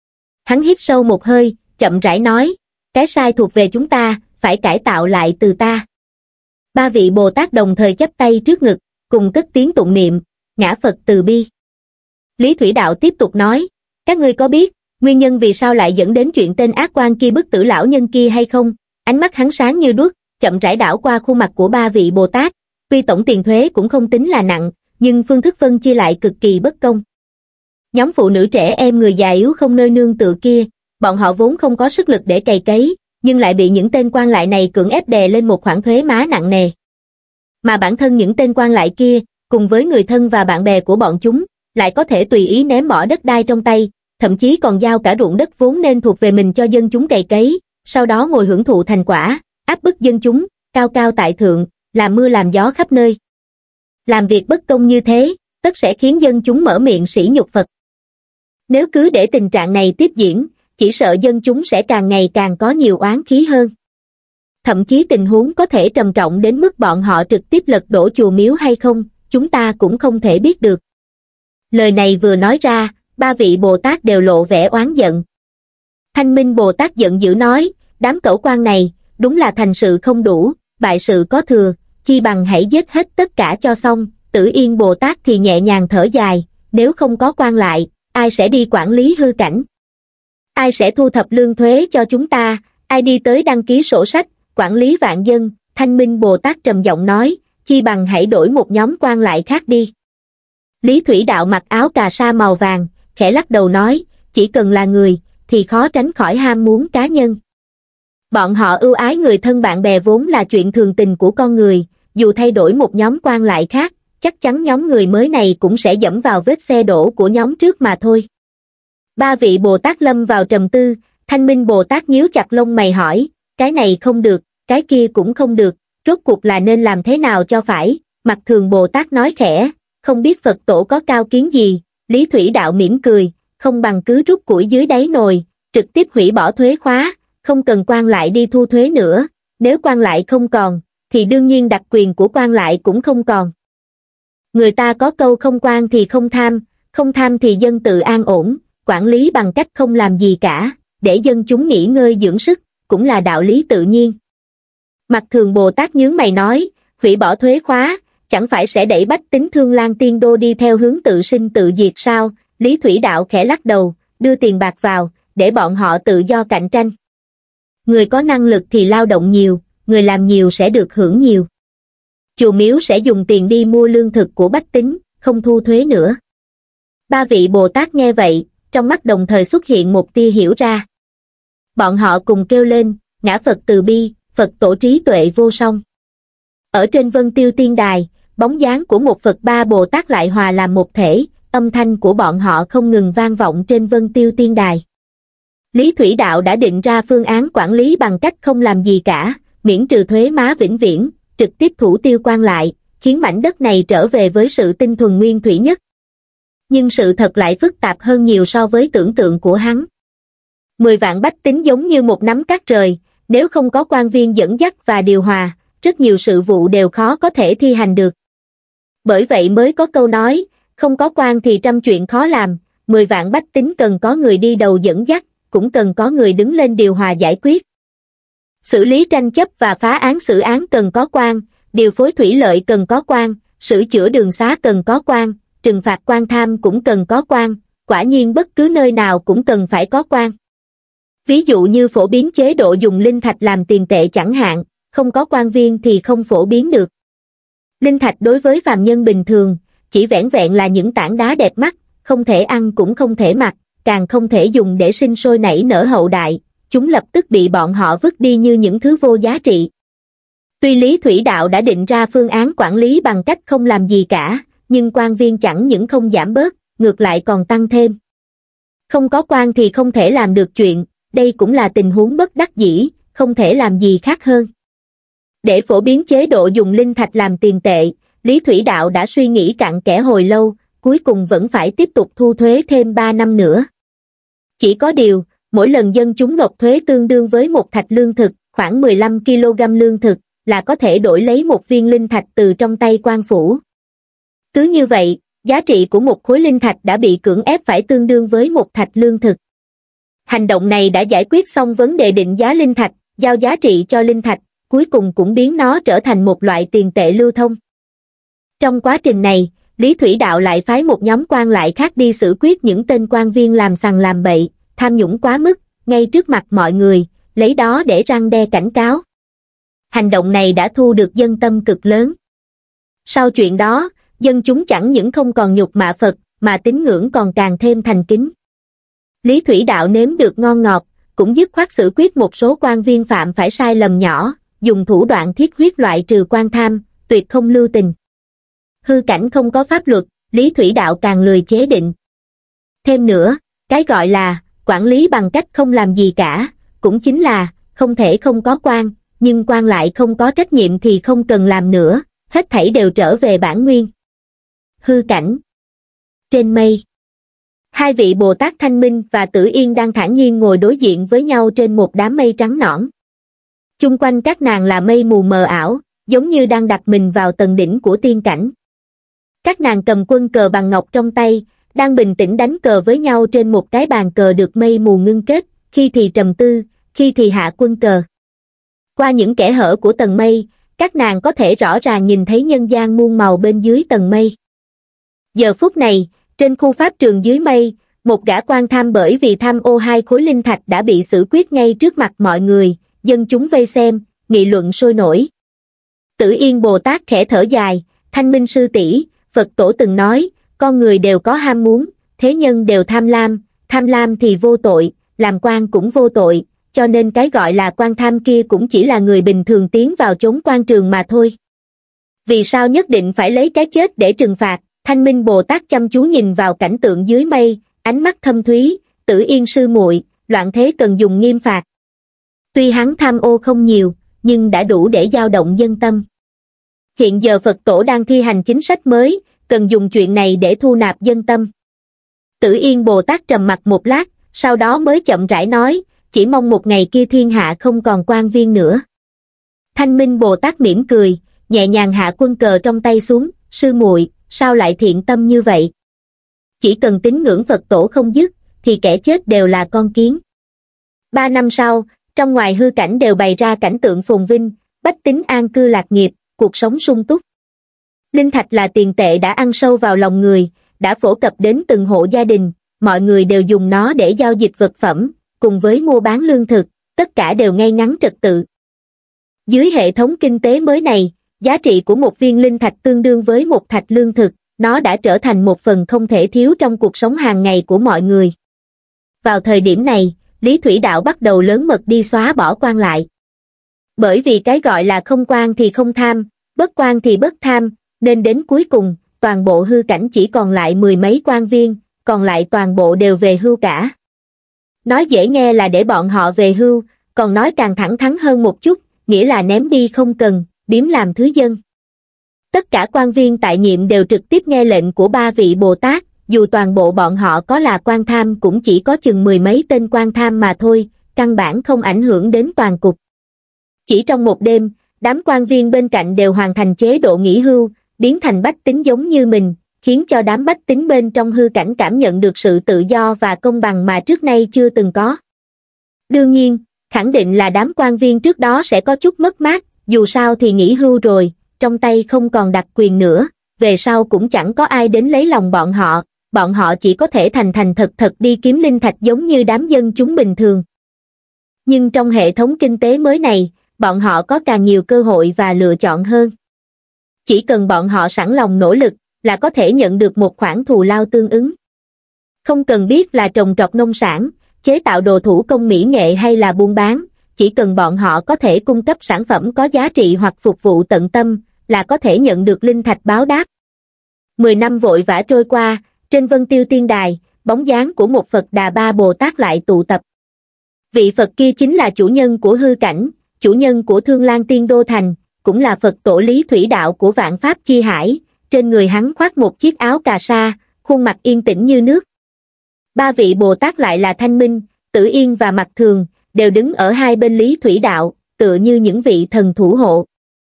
Hắn hít sâu một hơi, chậm rãi nói, cái sai thuộc về chúng ta, phải cải tạo lại từ ta. Ba vị Bồ Tát đồng thời chắp tay trước ngực, cùng cất tiếng tụng niệm, ngã Phật từ bi. Lý Thủy Đạo tiếp tục nói, các ngươi có biết, nguyên nhân vì sao lại dẫn đến chuyện tên ác quan kia bức tử lão nhân kia hay không? Ánh mắt hắn sáng như đuốc, chậm rãi đảo qua khuôn mặt của ba vị Bồ Tát, tuy tổng tiền thuế cũng không tính là nặng, nhưng phương thức phân chia lại cực kỳ bất công. Nhóm phụ nữ trẻ em người già yếu không nơi nương tựa kia, bọn họ vốn không có sức lực để cày cấy, nhưng lại bị những tên quan lại này cưỡng ép đè lên một khoản thuế má nặng nề. Mà bản thân những tên quan lại kia, cùng với người thân và bạn bè của bọn chúng, lại có thể tùy ý ném bỏ đất đai trong tay, thậm chí còn giao cả ruộng đất vốn nên thuộc về mình cho dân chúng cày cấy, sau đó ngồi hưởng thụ thành quả, áp bức dân chúng, cao cao tại thượng, làm mưa làm gió khắp nơi. Làm việc bất công như thế, tất sẽ khiến dân chúng mở miệng sỉ nhục Phật. Nếu cứ để tình trạng này tiếp diễn, chỉ sợ dân chúng sẽ càng ngày càng có nhiều oán khí hơn. Thậm chí tình huống có thể trầm trọng đến mức bọn họ trực tiếp lật đổ chùa miếu hay không, chúng ta cũng không thể biết được. Lời này vừa nói ra, ba vị Bồ Tát đều lộ vẻ oán giận. Thanh Minh Bồ Tát giận dữ nói, đám cẩu quan này, đúng là thành sự không đủ, bại sự có thừa, chi bằng hãy giết hết tất cả cho xong. Tử Yên Bồ Tát thì nhẹ nhàng thở dài, nếu không có quan lại, ai sẽ đi quản lý hư cảnh? Ai sẽ thu thập lương thuế cho chúng ta? Ai đi tới đăng ký sổ sách, quản lý vạn dân? Thanh Minh Bồ Tát trầm giọng nói, chi bằng hãy đổi một nhóm quan lại khác đi. Lý Thủy Đạo mặc áo cà sa màu vàng, khẽ lắc đầu nói, chỉ cần là người, thì khó tránh khỏi ham muốn cá nhân. Bọn họ ưu ái người thân bạn bè vốn là chuyện thường tình của con người, dù thay đổi một nhóm quan lại khác, chắc chắn nhóm người mới này cũng sẽ dẫm vào vết xe đổ của nhóm trước mà thôi. Ba vị Bồ Tát lâm vào trầm tư, Thanh Minh Bồ Tát nhíu chặt lông mày hỏi, cái này không được, cái kia cũng không được, rốt cuộc là nên làm thế nào cho phải? Mặc Thường Bồ Tát nói khẽ, không biết Phật tổ có cao kiến gì? Lý Thủy Đạo mỉm cười, không bằng cứ rút củi dưới đáy nồi, trực tiếp hủy bỏ thuế khóa, không cần quan lại đi thu thuế nữa, nếu quan lại không còn, thì đương nhiên đặc quyền của quan lại cũng không còn. Người ta có câu không quan thì không tham, không tham thì dân tự an ổn, quản lý bằng cách không làm gì cả, để dân chúng nghỉ ngơi dưỡng sức, cũng là đạo lý tự nhiên. Mặc Thường Bồ Tát nhướng mày nói, hủy bỏ thuế khóa, chẳng phải sẽ đẩy bách tính Thương Lan Tiên Đô đi theo hướng tự sinh tự diệt sao? Lý Thủy Đạo khẽ lắc đầu, đưa tiền bạc vào, để bọn họ tự do cạnh tranh. Người có năng lực thì lao động nhiều, người làm nhiều sẽ được hưởng nhiều. Chùa miếu sẽ dùng tiền đi mua lương thực của bách tính, không thu thuế nữa. Ba vị Bồ Tát nghe vậy, trong mắt đồng thời xuất hiện một tia hiểu ra. Bọn họ cùng kêu lên, ngã Phật từ bi, Phật tổ trí tuệ vô song. Ở trên Vân Tiêu Tiên Đài, bóng dáng của một Phật ba Bồ Tát lại hòa làm một thể, âm thanh của bọn họ không ngừng vang vọng trên Vân Tiêu Tiên Đài. Lý Thủy Đạo đã định ra phương án quản lý bằng cách không làm gì cả, miễn trừ thuế má vĩnh viễn, trực tiếp thủ tiêu quan lại, khiến mảnh đất này trở về với sự tinh thuần nguyên thủy nhất. Nhưng sự thật lại phức tạp hơn nhiều so với tưởng tượng của hắn. Mười vạn bách tính giống như một nắm cát rời, nếu không có quan viên dẫn dắt và điều hòa, rất nhiều sự vụ đều khó có thể thi hành được. Bởi vậy mới có câu nói, không có quan thì trăm chuyện khó làm, mười vạn bách tính cần có người đi đầu dẫn dắt, cũng cần có người đứng lên điều hòa giải quyết. Xử lý tranh chấp và phá án xử án cần có quan, điều phối thủy lợi cần có quan, sửa chữa đường xá cần có quan, trừng phạt quan tham cũng cần có quan, quả nhiên bất cứ nơi nào cũng cần phải có quan. Ví dụ như phổ biến chế độ dùng linh thạch làm tiền tệ chẳng hạn, không có quan viên thì không phổ biến được. Linh thạch đối với phàm nhân bình thường, chỉ vẻn vẹn là những tảng đá đẹp mắt, không thể ăn cũng không thể mặc, càng không thể dùng để sinh sôi nảy nở hậu đại, chúng lập tức bị bọn họ vứt đi như những thứ vô giá trị. Tuy Lý Thủy Đạo đã định ra phương án quản lý bằng cách không làm gì cả, nhưng quan viên chẳng những không giảm bớt, ngược lại còn tăng thêm. Không có quan thì không thể làm được chuyện, đây cũng là tình huống bất đắc dĩ, không thể làm gì khác hơn. Để phổ biến chế độ dùng linh thạch làm tiền tệ, Lý Thủy Đạo đã suy nghĩ cặn kẽ hồi lâu, cuối cùng vẫn phải tiếp tục thu thuế thêm ba năm nữa. Chỉ có điều, mỗi lần dân chúng nộp thuế tương đương với một thạch lương thực, khoảng mười lăm ki lô gam lương thực, là có thể đổi lấy một viên linh thạch từ trong tay quan phủ. Cứ như vậy, giá trị của một khối linh thạch đã bị cưỡng ép phải tương đương với một thạch lương thực. Hành động này đã giải quyết xong vấn đề định giá linh thạch, giao giá trị cho linh thạch, cuối cùng cũng biến nó trở thành một loại tiền tệ lưu thông. Trong quá trình này, Lý Thủy Đạo lại phái một nhóm quan lại khác đi xử quyết những tên quan viên làm sằng làm bậy, tham nhũng quá mức, ngay trước mặt mọi người, lấy đó để răn đe cảnh cáo. Hành động này đã thu được dân tâm cực lớn. Sau chuyện đó, dân chúng chẳng những không còn nhục mạ Phật, mà tín ngưỡng còn càng thêm thành kính. Lý Thủy Đạo nếm được ngon ngọt, cũng dứt khoát xử quyết một số quan viên phạm phải sai lầm nhỏ, dùng thủ đoạn thiết huyết loại trừ quan tham, tuyệt không lưu tình. Hư cảnh không có pháp luật, Lý Thủy Đạo càng lười chế định. Thêm nữa, cái gọi là quản lý bằng cách không làm gì cả, cũng chính là không thể không có quan, nhưng quan lại không có trách nhiệm thì không cần làm nữa, hết thảy đều trở về bản nguyên. Hư cảnh. Trên mây, hai vị Bồ Tát Thanh Minh và Tử Yên đang thản nhiên ngồi đối diện với nhau trên một đám mây trắng nõn. Chung quanh các nàng là mây mù mờ ảo, giống như đang đặt mình vào tầng đỉnh của tiên cảnh. Các nàng cầm quân cờ bằng ngọc trong tay, đang bình tĩnh đánh cờ với nhau trên một cái bàn cờ được mây mù ngưng kết, khi thì trầm tư, khi thì hạ quân cờ. Qua những kẽ hở của tầng mây, các nàng có thể rõ ràng nhìn thấy nhân gian muôn màu bên dưới tầng mây. Giờ phút này, trên khu pháp trường dưới mây, một gã quan tham bởi vì tham ô hai khối linh thạch đã bị xử quyết ngay trước mặt mọi người, dân chúng vây xem, nghị luận sôi nổi. Tử Yên Bồ Tát khẽ thở dài, Thanh Minh sư tỷ, Phật tổ từng nói, con người đều có ham muốn, thế nhân đều tham lam, tham lam thì vô tội, làm quan cũng vô tội, cho nên cái gọi là quan tham kia cũng chỉ là người bình thường tiến vào chốn quan trường mà thôi. Vì sao nhất định phải lấy cái chết để trừng phạt? Thanh Minh Bồ Tát chăm chú nhìn vào cảnh tượng dưới mây, ánh mắt thâm thúy, Tử Yên sư muội, loạn thế cần dùng nghiêm phạt. Tuy hắn tham ô không nhiều, nhưng đã đủ để dao động dân tâm. Hiện giờ Phật tổ đang thi hành chính sách mới, cần dùng chuyện này để thu nạp dân tâm. Tử Yên Bồ Tát trầm mặc một lát, sau đó mới chậm rãi nói, chỉ mong một ngày kia thiên hạ không còn quan viên nữa. Thanh Minh Bồ Tát mỉm cười, nhẹ nhàng hạ quân cờ trong tay xuống, sư muội, sao lại thiện tâm như vậy? Chỉ cần tín ngưỡng Phật tổ không dứt, thì kẻ chết đều là con kiến. Ba năm sau, trong ngoài hư cảnh đều bày ra cảnh tượng phồn vinh, bách tính an cư lạc nghiệp, cuộc sống sung túc. Linh thạch là tiền tệ đã ăn sâu vào lòng người, đã phổ cập đến từng hộ gia đình, mọi người đều dùng nó để giao dịch vật phẩm, cùng với mua bán lương thực, tất cả đều ngay ngắn trật tự. Dưới hệ thống kinh tế mới này, giá trị của một viên linh thạch tương đương với một thạch lương thực, nó đã trở thành một phần không thể thiếu trong cuộc sống hàng ngày của mọi người. Vào thời điểm này, Lý Thủy Đạo bắt đầu lớn mật đi xóa bỏ quan lại. Bởi vì cái gọi là không quan thì không tham, bất quan thì bất tham, nên đến cuối cùng, toàn bộ hư cảnh chỉ còn lại mười mấy quan viên, còn lại toàn bộ đều về hưu cả. Nói dễ nghe là để bọn họ về hưu, còn nói càng thẳng thắn hơn một chút, nghĩa là ném đi không cần, biếm làm thứ dân. Tất cả quan viên tại nhiệm đều trực tiếp nghe lệnh của ba vị Bồ Tát, dù toàn bộ bọn họ có là quan tham cũng chỉ có chừng mười mấy tên quan tham mà thôi, căn bản không ảnh hưởng đến toàn cục. Chỉ trong một đêm, đám quan viên bên cạnh đều hoàn thành chế độ nghỉ hưu, biến thành bách tính giống như mình, khiến cho đám bách tính bên trong hư cảnh cảm nhận được sự tự do và công bằng mà trước nay chưa từng có. Đương nhiên, khẳng định là đám quan viên trước đó sẽ có chút mất mát, dù sao thì nghỉ hưu rồi, trong tay không còn đặc quyền nữa, về sau cũng chẳng có ai đến lấy lòng bọn họ, bọn họ chỉ có thể thành thành thật thật đi kiếm linh thạch giống như đám dân chúng bình thường. Nhưng trong hệ thống kinh tế mới này, bọn họ có càng nhiều cơ hội và lựa chọn hơn. Chỉ cần bọn họ sẵn lòng nỗ lực, là có thể nhận được một khoản thù lao tương ứng. Không cần biết là trồng trọt nông sản, chế tạo đồ thủ công mỹ nghệ hay là buôn bán, chỉ cần bọn họ có thể cung cấp sản phẩm có giá trị hoặc phục vụ tận tâm, là có thể nhận được linh thạch báo đáp. Mười năm vội vã trôi qua, trên Vân Tiêu Tiên Đài, bóng dáng của một Phật Đà Ba Bồ Tát lại tụ tập. Vị Phật kia chính là chủ nhân của hư cảnh, chủ nhân của Thương Lan Tiên Đô Thành, cũng là Phật tổ Lý Thủy Đạo của Vạn Pháp Chi Hải, trên người hắn khoác một chiếc áo cà sa, khuôn mặt yên tĩnh như nước. Ba vị Bồ Tát lại là Thanh Minh, Tử Yên và Mặc Thường, đều đứng ở hai bên Lý Thủy Đạo, tựa như những vị thần thủ hộ.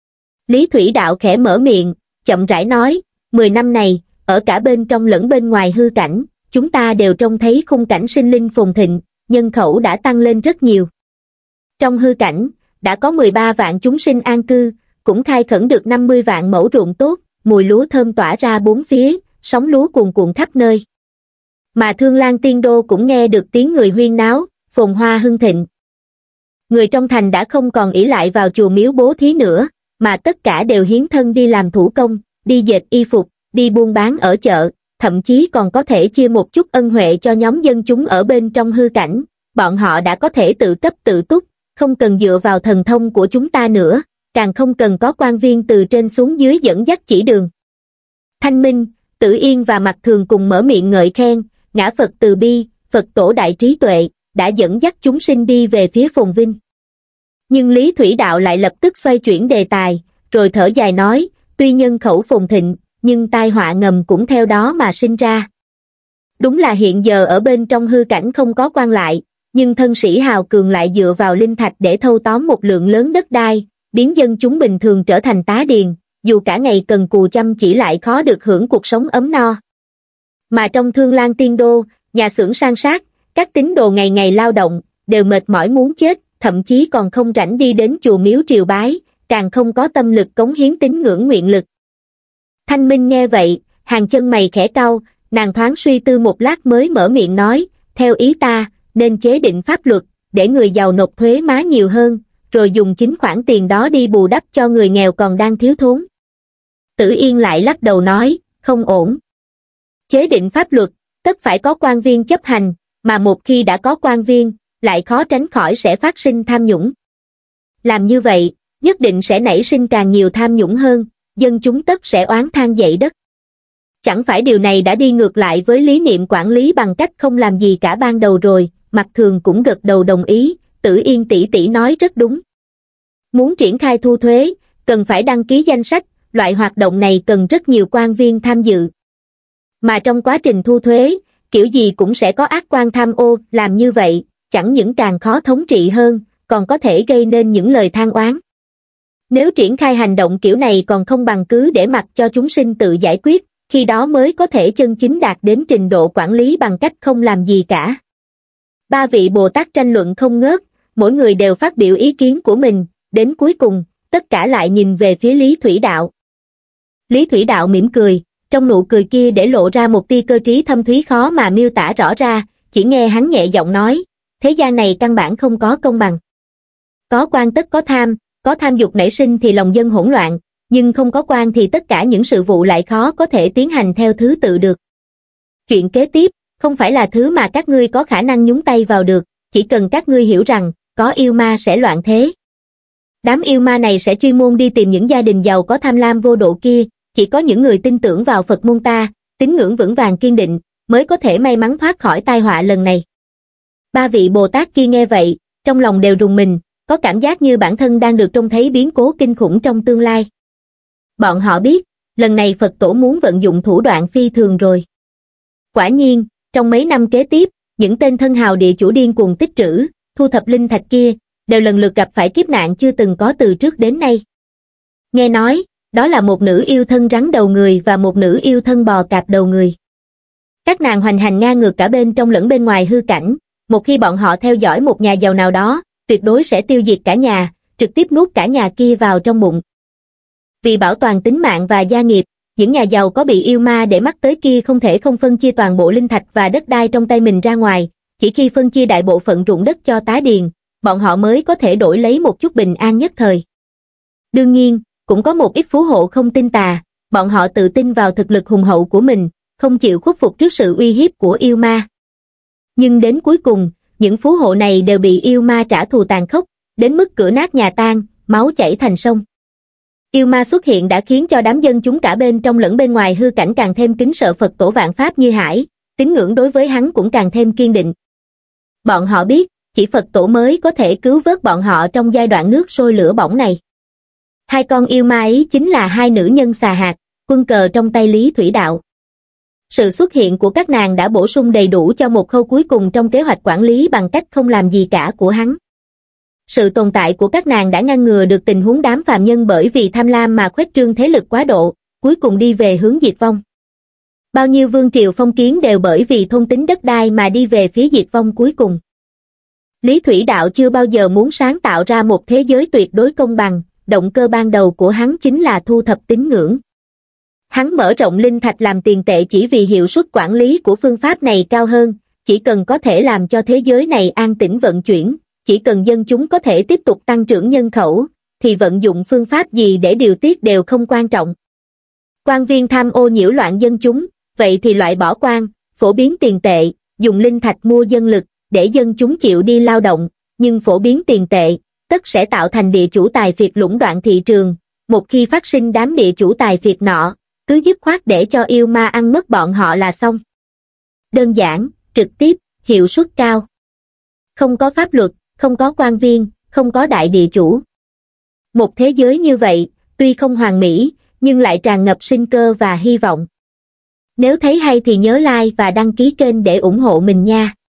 Lý Thủy Đạo khẽ mở miệng, chậm rãi nói, mười năm này, ở cả bên trong lẫn bên ngoài hư cảnh, chúng ta đều trông thấy khung cảnh sinh linh phồn thịnh, nhân khẩu đã tăng lên rất nhiều. Trong hư cảnh, đã có mười ba vạn chúng sinh an cư, cũng khai khẩn được năm mươi vạn mẫu ruộng tốt, mùi lúa thơm tỏa ra bốn phía, sóng lúa cuồn cuộn khắp nơi. Mà Thương Lan Tiên Đô cũng nghe được tiếng người huyên náo, phồn hoa hưng thịnh. Người trong thành đã không còn ỷ lại vào chùa miếu bố thí nữa, mà tất cả đều hiến thân đi làm thủ công, đi dệt y phục, đi buôn bán ở chợ, thậm chí còn có thể chia một chút ân huệ cho nhóm dân chúng ở bên trong hư cảnh. Bọn họ đã có thể tự cấp tự túc, không cần dựa vào thần thông của chúng ta nữa, càng không cần có quan viên từ trên xuống dưới dẫn dắt chỉ đường. Thanh Minh, Tử Yên và Mặc Thường cùng mở miệng ngợi khen, ngã Phật từ bi, Phật tổ đại trí tuệ, đã dẫn dắt chúng sinh đi về phía phồn vinh. Nhưng Lý Thủy Đạo lại lập tức xoay chuyển đề tài, rồi thở dài nói, tuy nhân khẩu phồn thịnh, nhưng tai họa ngầm cũng theo đó mà sinh ra. Đúng là hiện giờ ở bên trong hư cảnh không có quan lại, nhưng thân sĩ hào cường lại dựa vào linh thạch để thâu tóm một lượng lớn đất đai, biến dân chúng bình thường trở thành tá điền, dù cả ngày cần cù chăm chỉ lại khó được hưởng cuộc sống ấm no. Mà trong Thương Lan Tiên Đô, nhà xưởng san sát, các tín đồ ngày ngày lao động, đều mệt mỏi muốn chết, thậm chí còn không rảnh đi đến chùa miếu triều bái, càng không có tâm lực cống hiến tín ngưỡng nguyện lực. Thanh Minh nghe vậy, hàng chân mày khẽ cau, nàng thoáng suy tư một lát mới mở miệng nói, theo ý ta, nên chế định pháp luật, để người giàu nộp thuế má nhiều hơn, rồi dùng chính khoản tiền đó đi bù đắp cho người nghèo còn đang thiếu thốn. Tử Yên lại lắc đầu nói, không ổn. Chế định pháp luật, tất phải có quan viên chấp hành, mà một khi đã có quan viên, lại khó tránh khỏi sẽ phát sinh tham nhũng. Làm như vậy, nhất định sẽ nảy sinh càng nhiều tham nhũng hơn, dân chúng tất sẽ oán than dậy đất. Chẳng phải điều này đã đi ngược lại với lý niệm quản lý bằng cách không làm gì cả ban đầu rồi, Mặc Thường cũng gật đầu đồng ý, Tử Yên tỷ tỷ nói rất đúng. Muốn triển khai thu thuế, cần phải đăng ký danh sách, loại hoạt động này cần rất nhiều quan viên tham dự. Mà trong quá trình thu thuế, kiểu gì cũng sẽ có ác quan tham ô, làm như vậy, chẳng những càng khó thống trị hơn, còn có thể gây nên những lời than oán. Nếu triển khai hành động kiểu này còn không bằng cứ để mặc cho chúng sinh tự giải quyết, khi đó mới có thể chân chính đạt đến trình độ quản lý bằng cách không làm gì cả. Ba vị Bồ Tát tranh luận không ngớt, mỗi người đều phát biểu ý kiến của mình, đến cuối cùng, tất cả lại nhìn về phía Lý Thủy Đạo. Lý Thủy Đạo mỉm cười, trong nụ cười kia để lộ ra một tia cơ trí thâm thúy khó mà miêu tả rõ ra, chỉ nghe hắn nhẹ giọng nói, thế gian này căn bản không có công bằng. Có quan tất có tham, có tham dục nảy sinh thì lòng dân hỗn loạn, nhưng không có quan thì tất cả những sự vụ lại khó có thể tiến hành theo thứ tự được. Chuyện kế tiếp, không phải là thứ mà các ngươi có khả năng nhúng tay vào được, chỉ cần các ngươi hiểu rằng, có yêu ma sẽ loạn thế. Đám yêu ma này sẽ chuyên môn đi tìm những gia đình giàu có tham lam vô độ kia, chỉ có những người tin tưởng vào Phật môn ta, tín ngưỡng vững vàng kiên định, mới có thể may mắn thoát khỏi tai họa lần này. Ba vị Bồ Tát kia nghe vậy, trong lòng đều rùng mình, có cảm giác như bản thân đang được trông thấy biến cố kinh khủng trong tương lai. Bọn họ biết, lần này Phật tổ muốn vận dụng thủ đoạn phi thường rồi. Quả nhiên, trong mấy năm kế tiếp, những tên thân hào địa chủ điên cuồng tích trữ, thu thập linh thạch kia, đều lần lượt gặp phải kiếp nạn chưa từng có từ trước đến nay. Nghe nói, đó là một nữ yêu thân rắn đầu người và một nữ yêu thân bò cạp đầu người. Các nàng hoành hành ngang ngược cả bên trong lẫn bên ngoài hư cảnh, một khi bọn họ theo dõi một nhà giàu nào đó, tuyệt đối sẽ tiêu diệt cả nhà, trực tiếp nuốt cả nhà kia vào trong bụng. Vì bảo toàn tính mạng và gia nghiệp, những nhà giàu có bị yêu ma để mắt tới kia không thể không phân chia toàn bộ linh thạch và đất đai trong tay mình ra ngoài, chỉ khi phân chia đại bộ phận ruộng đất cho tá điền, bọn họ mới có thể đổi lấy một chút bình an nhất thời. Đương nhiên, cũng có một ít phú hộ không tin tà, bọn họ tự tin vào thực lực hùng hậu của mình, không chịu khuất phục trước sự uy hiếp của yêu ma. Nhưng đến cuối cùng, những phú hộ này đều bị yêu ma trả thù tàn khốc, đến mức cửa nát nhà tan, máu chảy thành sông. Yêu ma xuất hiện đã khiến cho đám dân chúng cả bên trong lẫn bên ngoài hư cảnh càng thêm kính sợ Phật tổ vạn pháp như hải, tín ngưỡng đối với hắn cũng càng thêm kiên định. Bọn họ biết, chỉ Phật tổ mới có thể cứu vớt bọn họ trong giai đoạn nước sôi lửa bỏng này. Hai con yêu ma ấy chính là hai nữ nhân xà hạt, quân cờ trong tay Lý Thủy Đạo. Sự xuất hiện của các nàng đã bổ sung đầy đủ cho một khâu cuối cùng trong kế hoạch quản lý bằng cách không làm gì cả của hắn. Sự tồn tại của các nàng đã ngăn ngừa được tình huống đám phàm nhân bởi vì tham lam mà khuếch trương thế lực quá độ, cuối cùng đi về hướng diệt vong. Bao nhiêu vương triều phong kiến đều bởi vì thôn tính đất đai mà đi về phía diệt vong cuối cùng. Lý Thủy Đạo chưa bao giờ muốn sáng tạo ra một thế giới tuyệt đối công bằng, động cơ ban đầu của hắn chính là thu thập tín ngưỡng. Hắn mở rộng linh thạch làm tiền tệ chỉ vì hiệu suất quản lý của phương pháp này cao hơn, chỉ cần có thể làm cho thế giới này an tĩnh vận chuyển, chỉ cần dân chúng có thể tiếp tục tăng trưởng nhân khẩu, thì vận dụng phương pháp gì để điều tiết đều không quan trọng. Quan viên tham ô nhiễu loạn dân chúng, vậy thì loại bỏ quan, phổ biến tiền tệ, dùng linh thạch mua dân lực, để dân chúng chịu đi lao động, nhưng phổ biến tiền tệ, tất sẽ tạo thành địa chủ tài phiệt lũng đoạn thị trường, một khi phát sinh đám địa chủ tài phiệt nọ, cứ dứt khoát để cho yêu ma ăn mất bọn họ là xong. Đơn giản, trực tiếp, hiệu suất cao. Không có pháp luật, không có quan viên, không có đại địa chủ. Một thế giới như vậy, tuy không hoàn mỹ, nhưng lại tràn ngập sinh cơ và hy vọng. Nếu thấy hay thì nhớ like và đăng ký kênh để ủng hộ mình nha.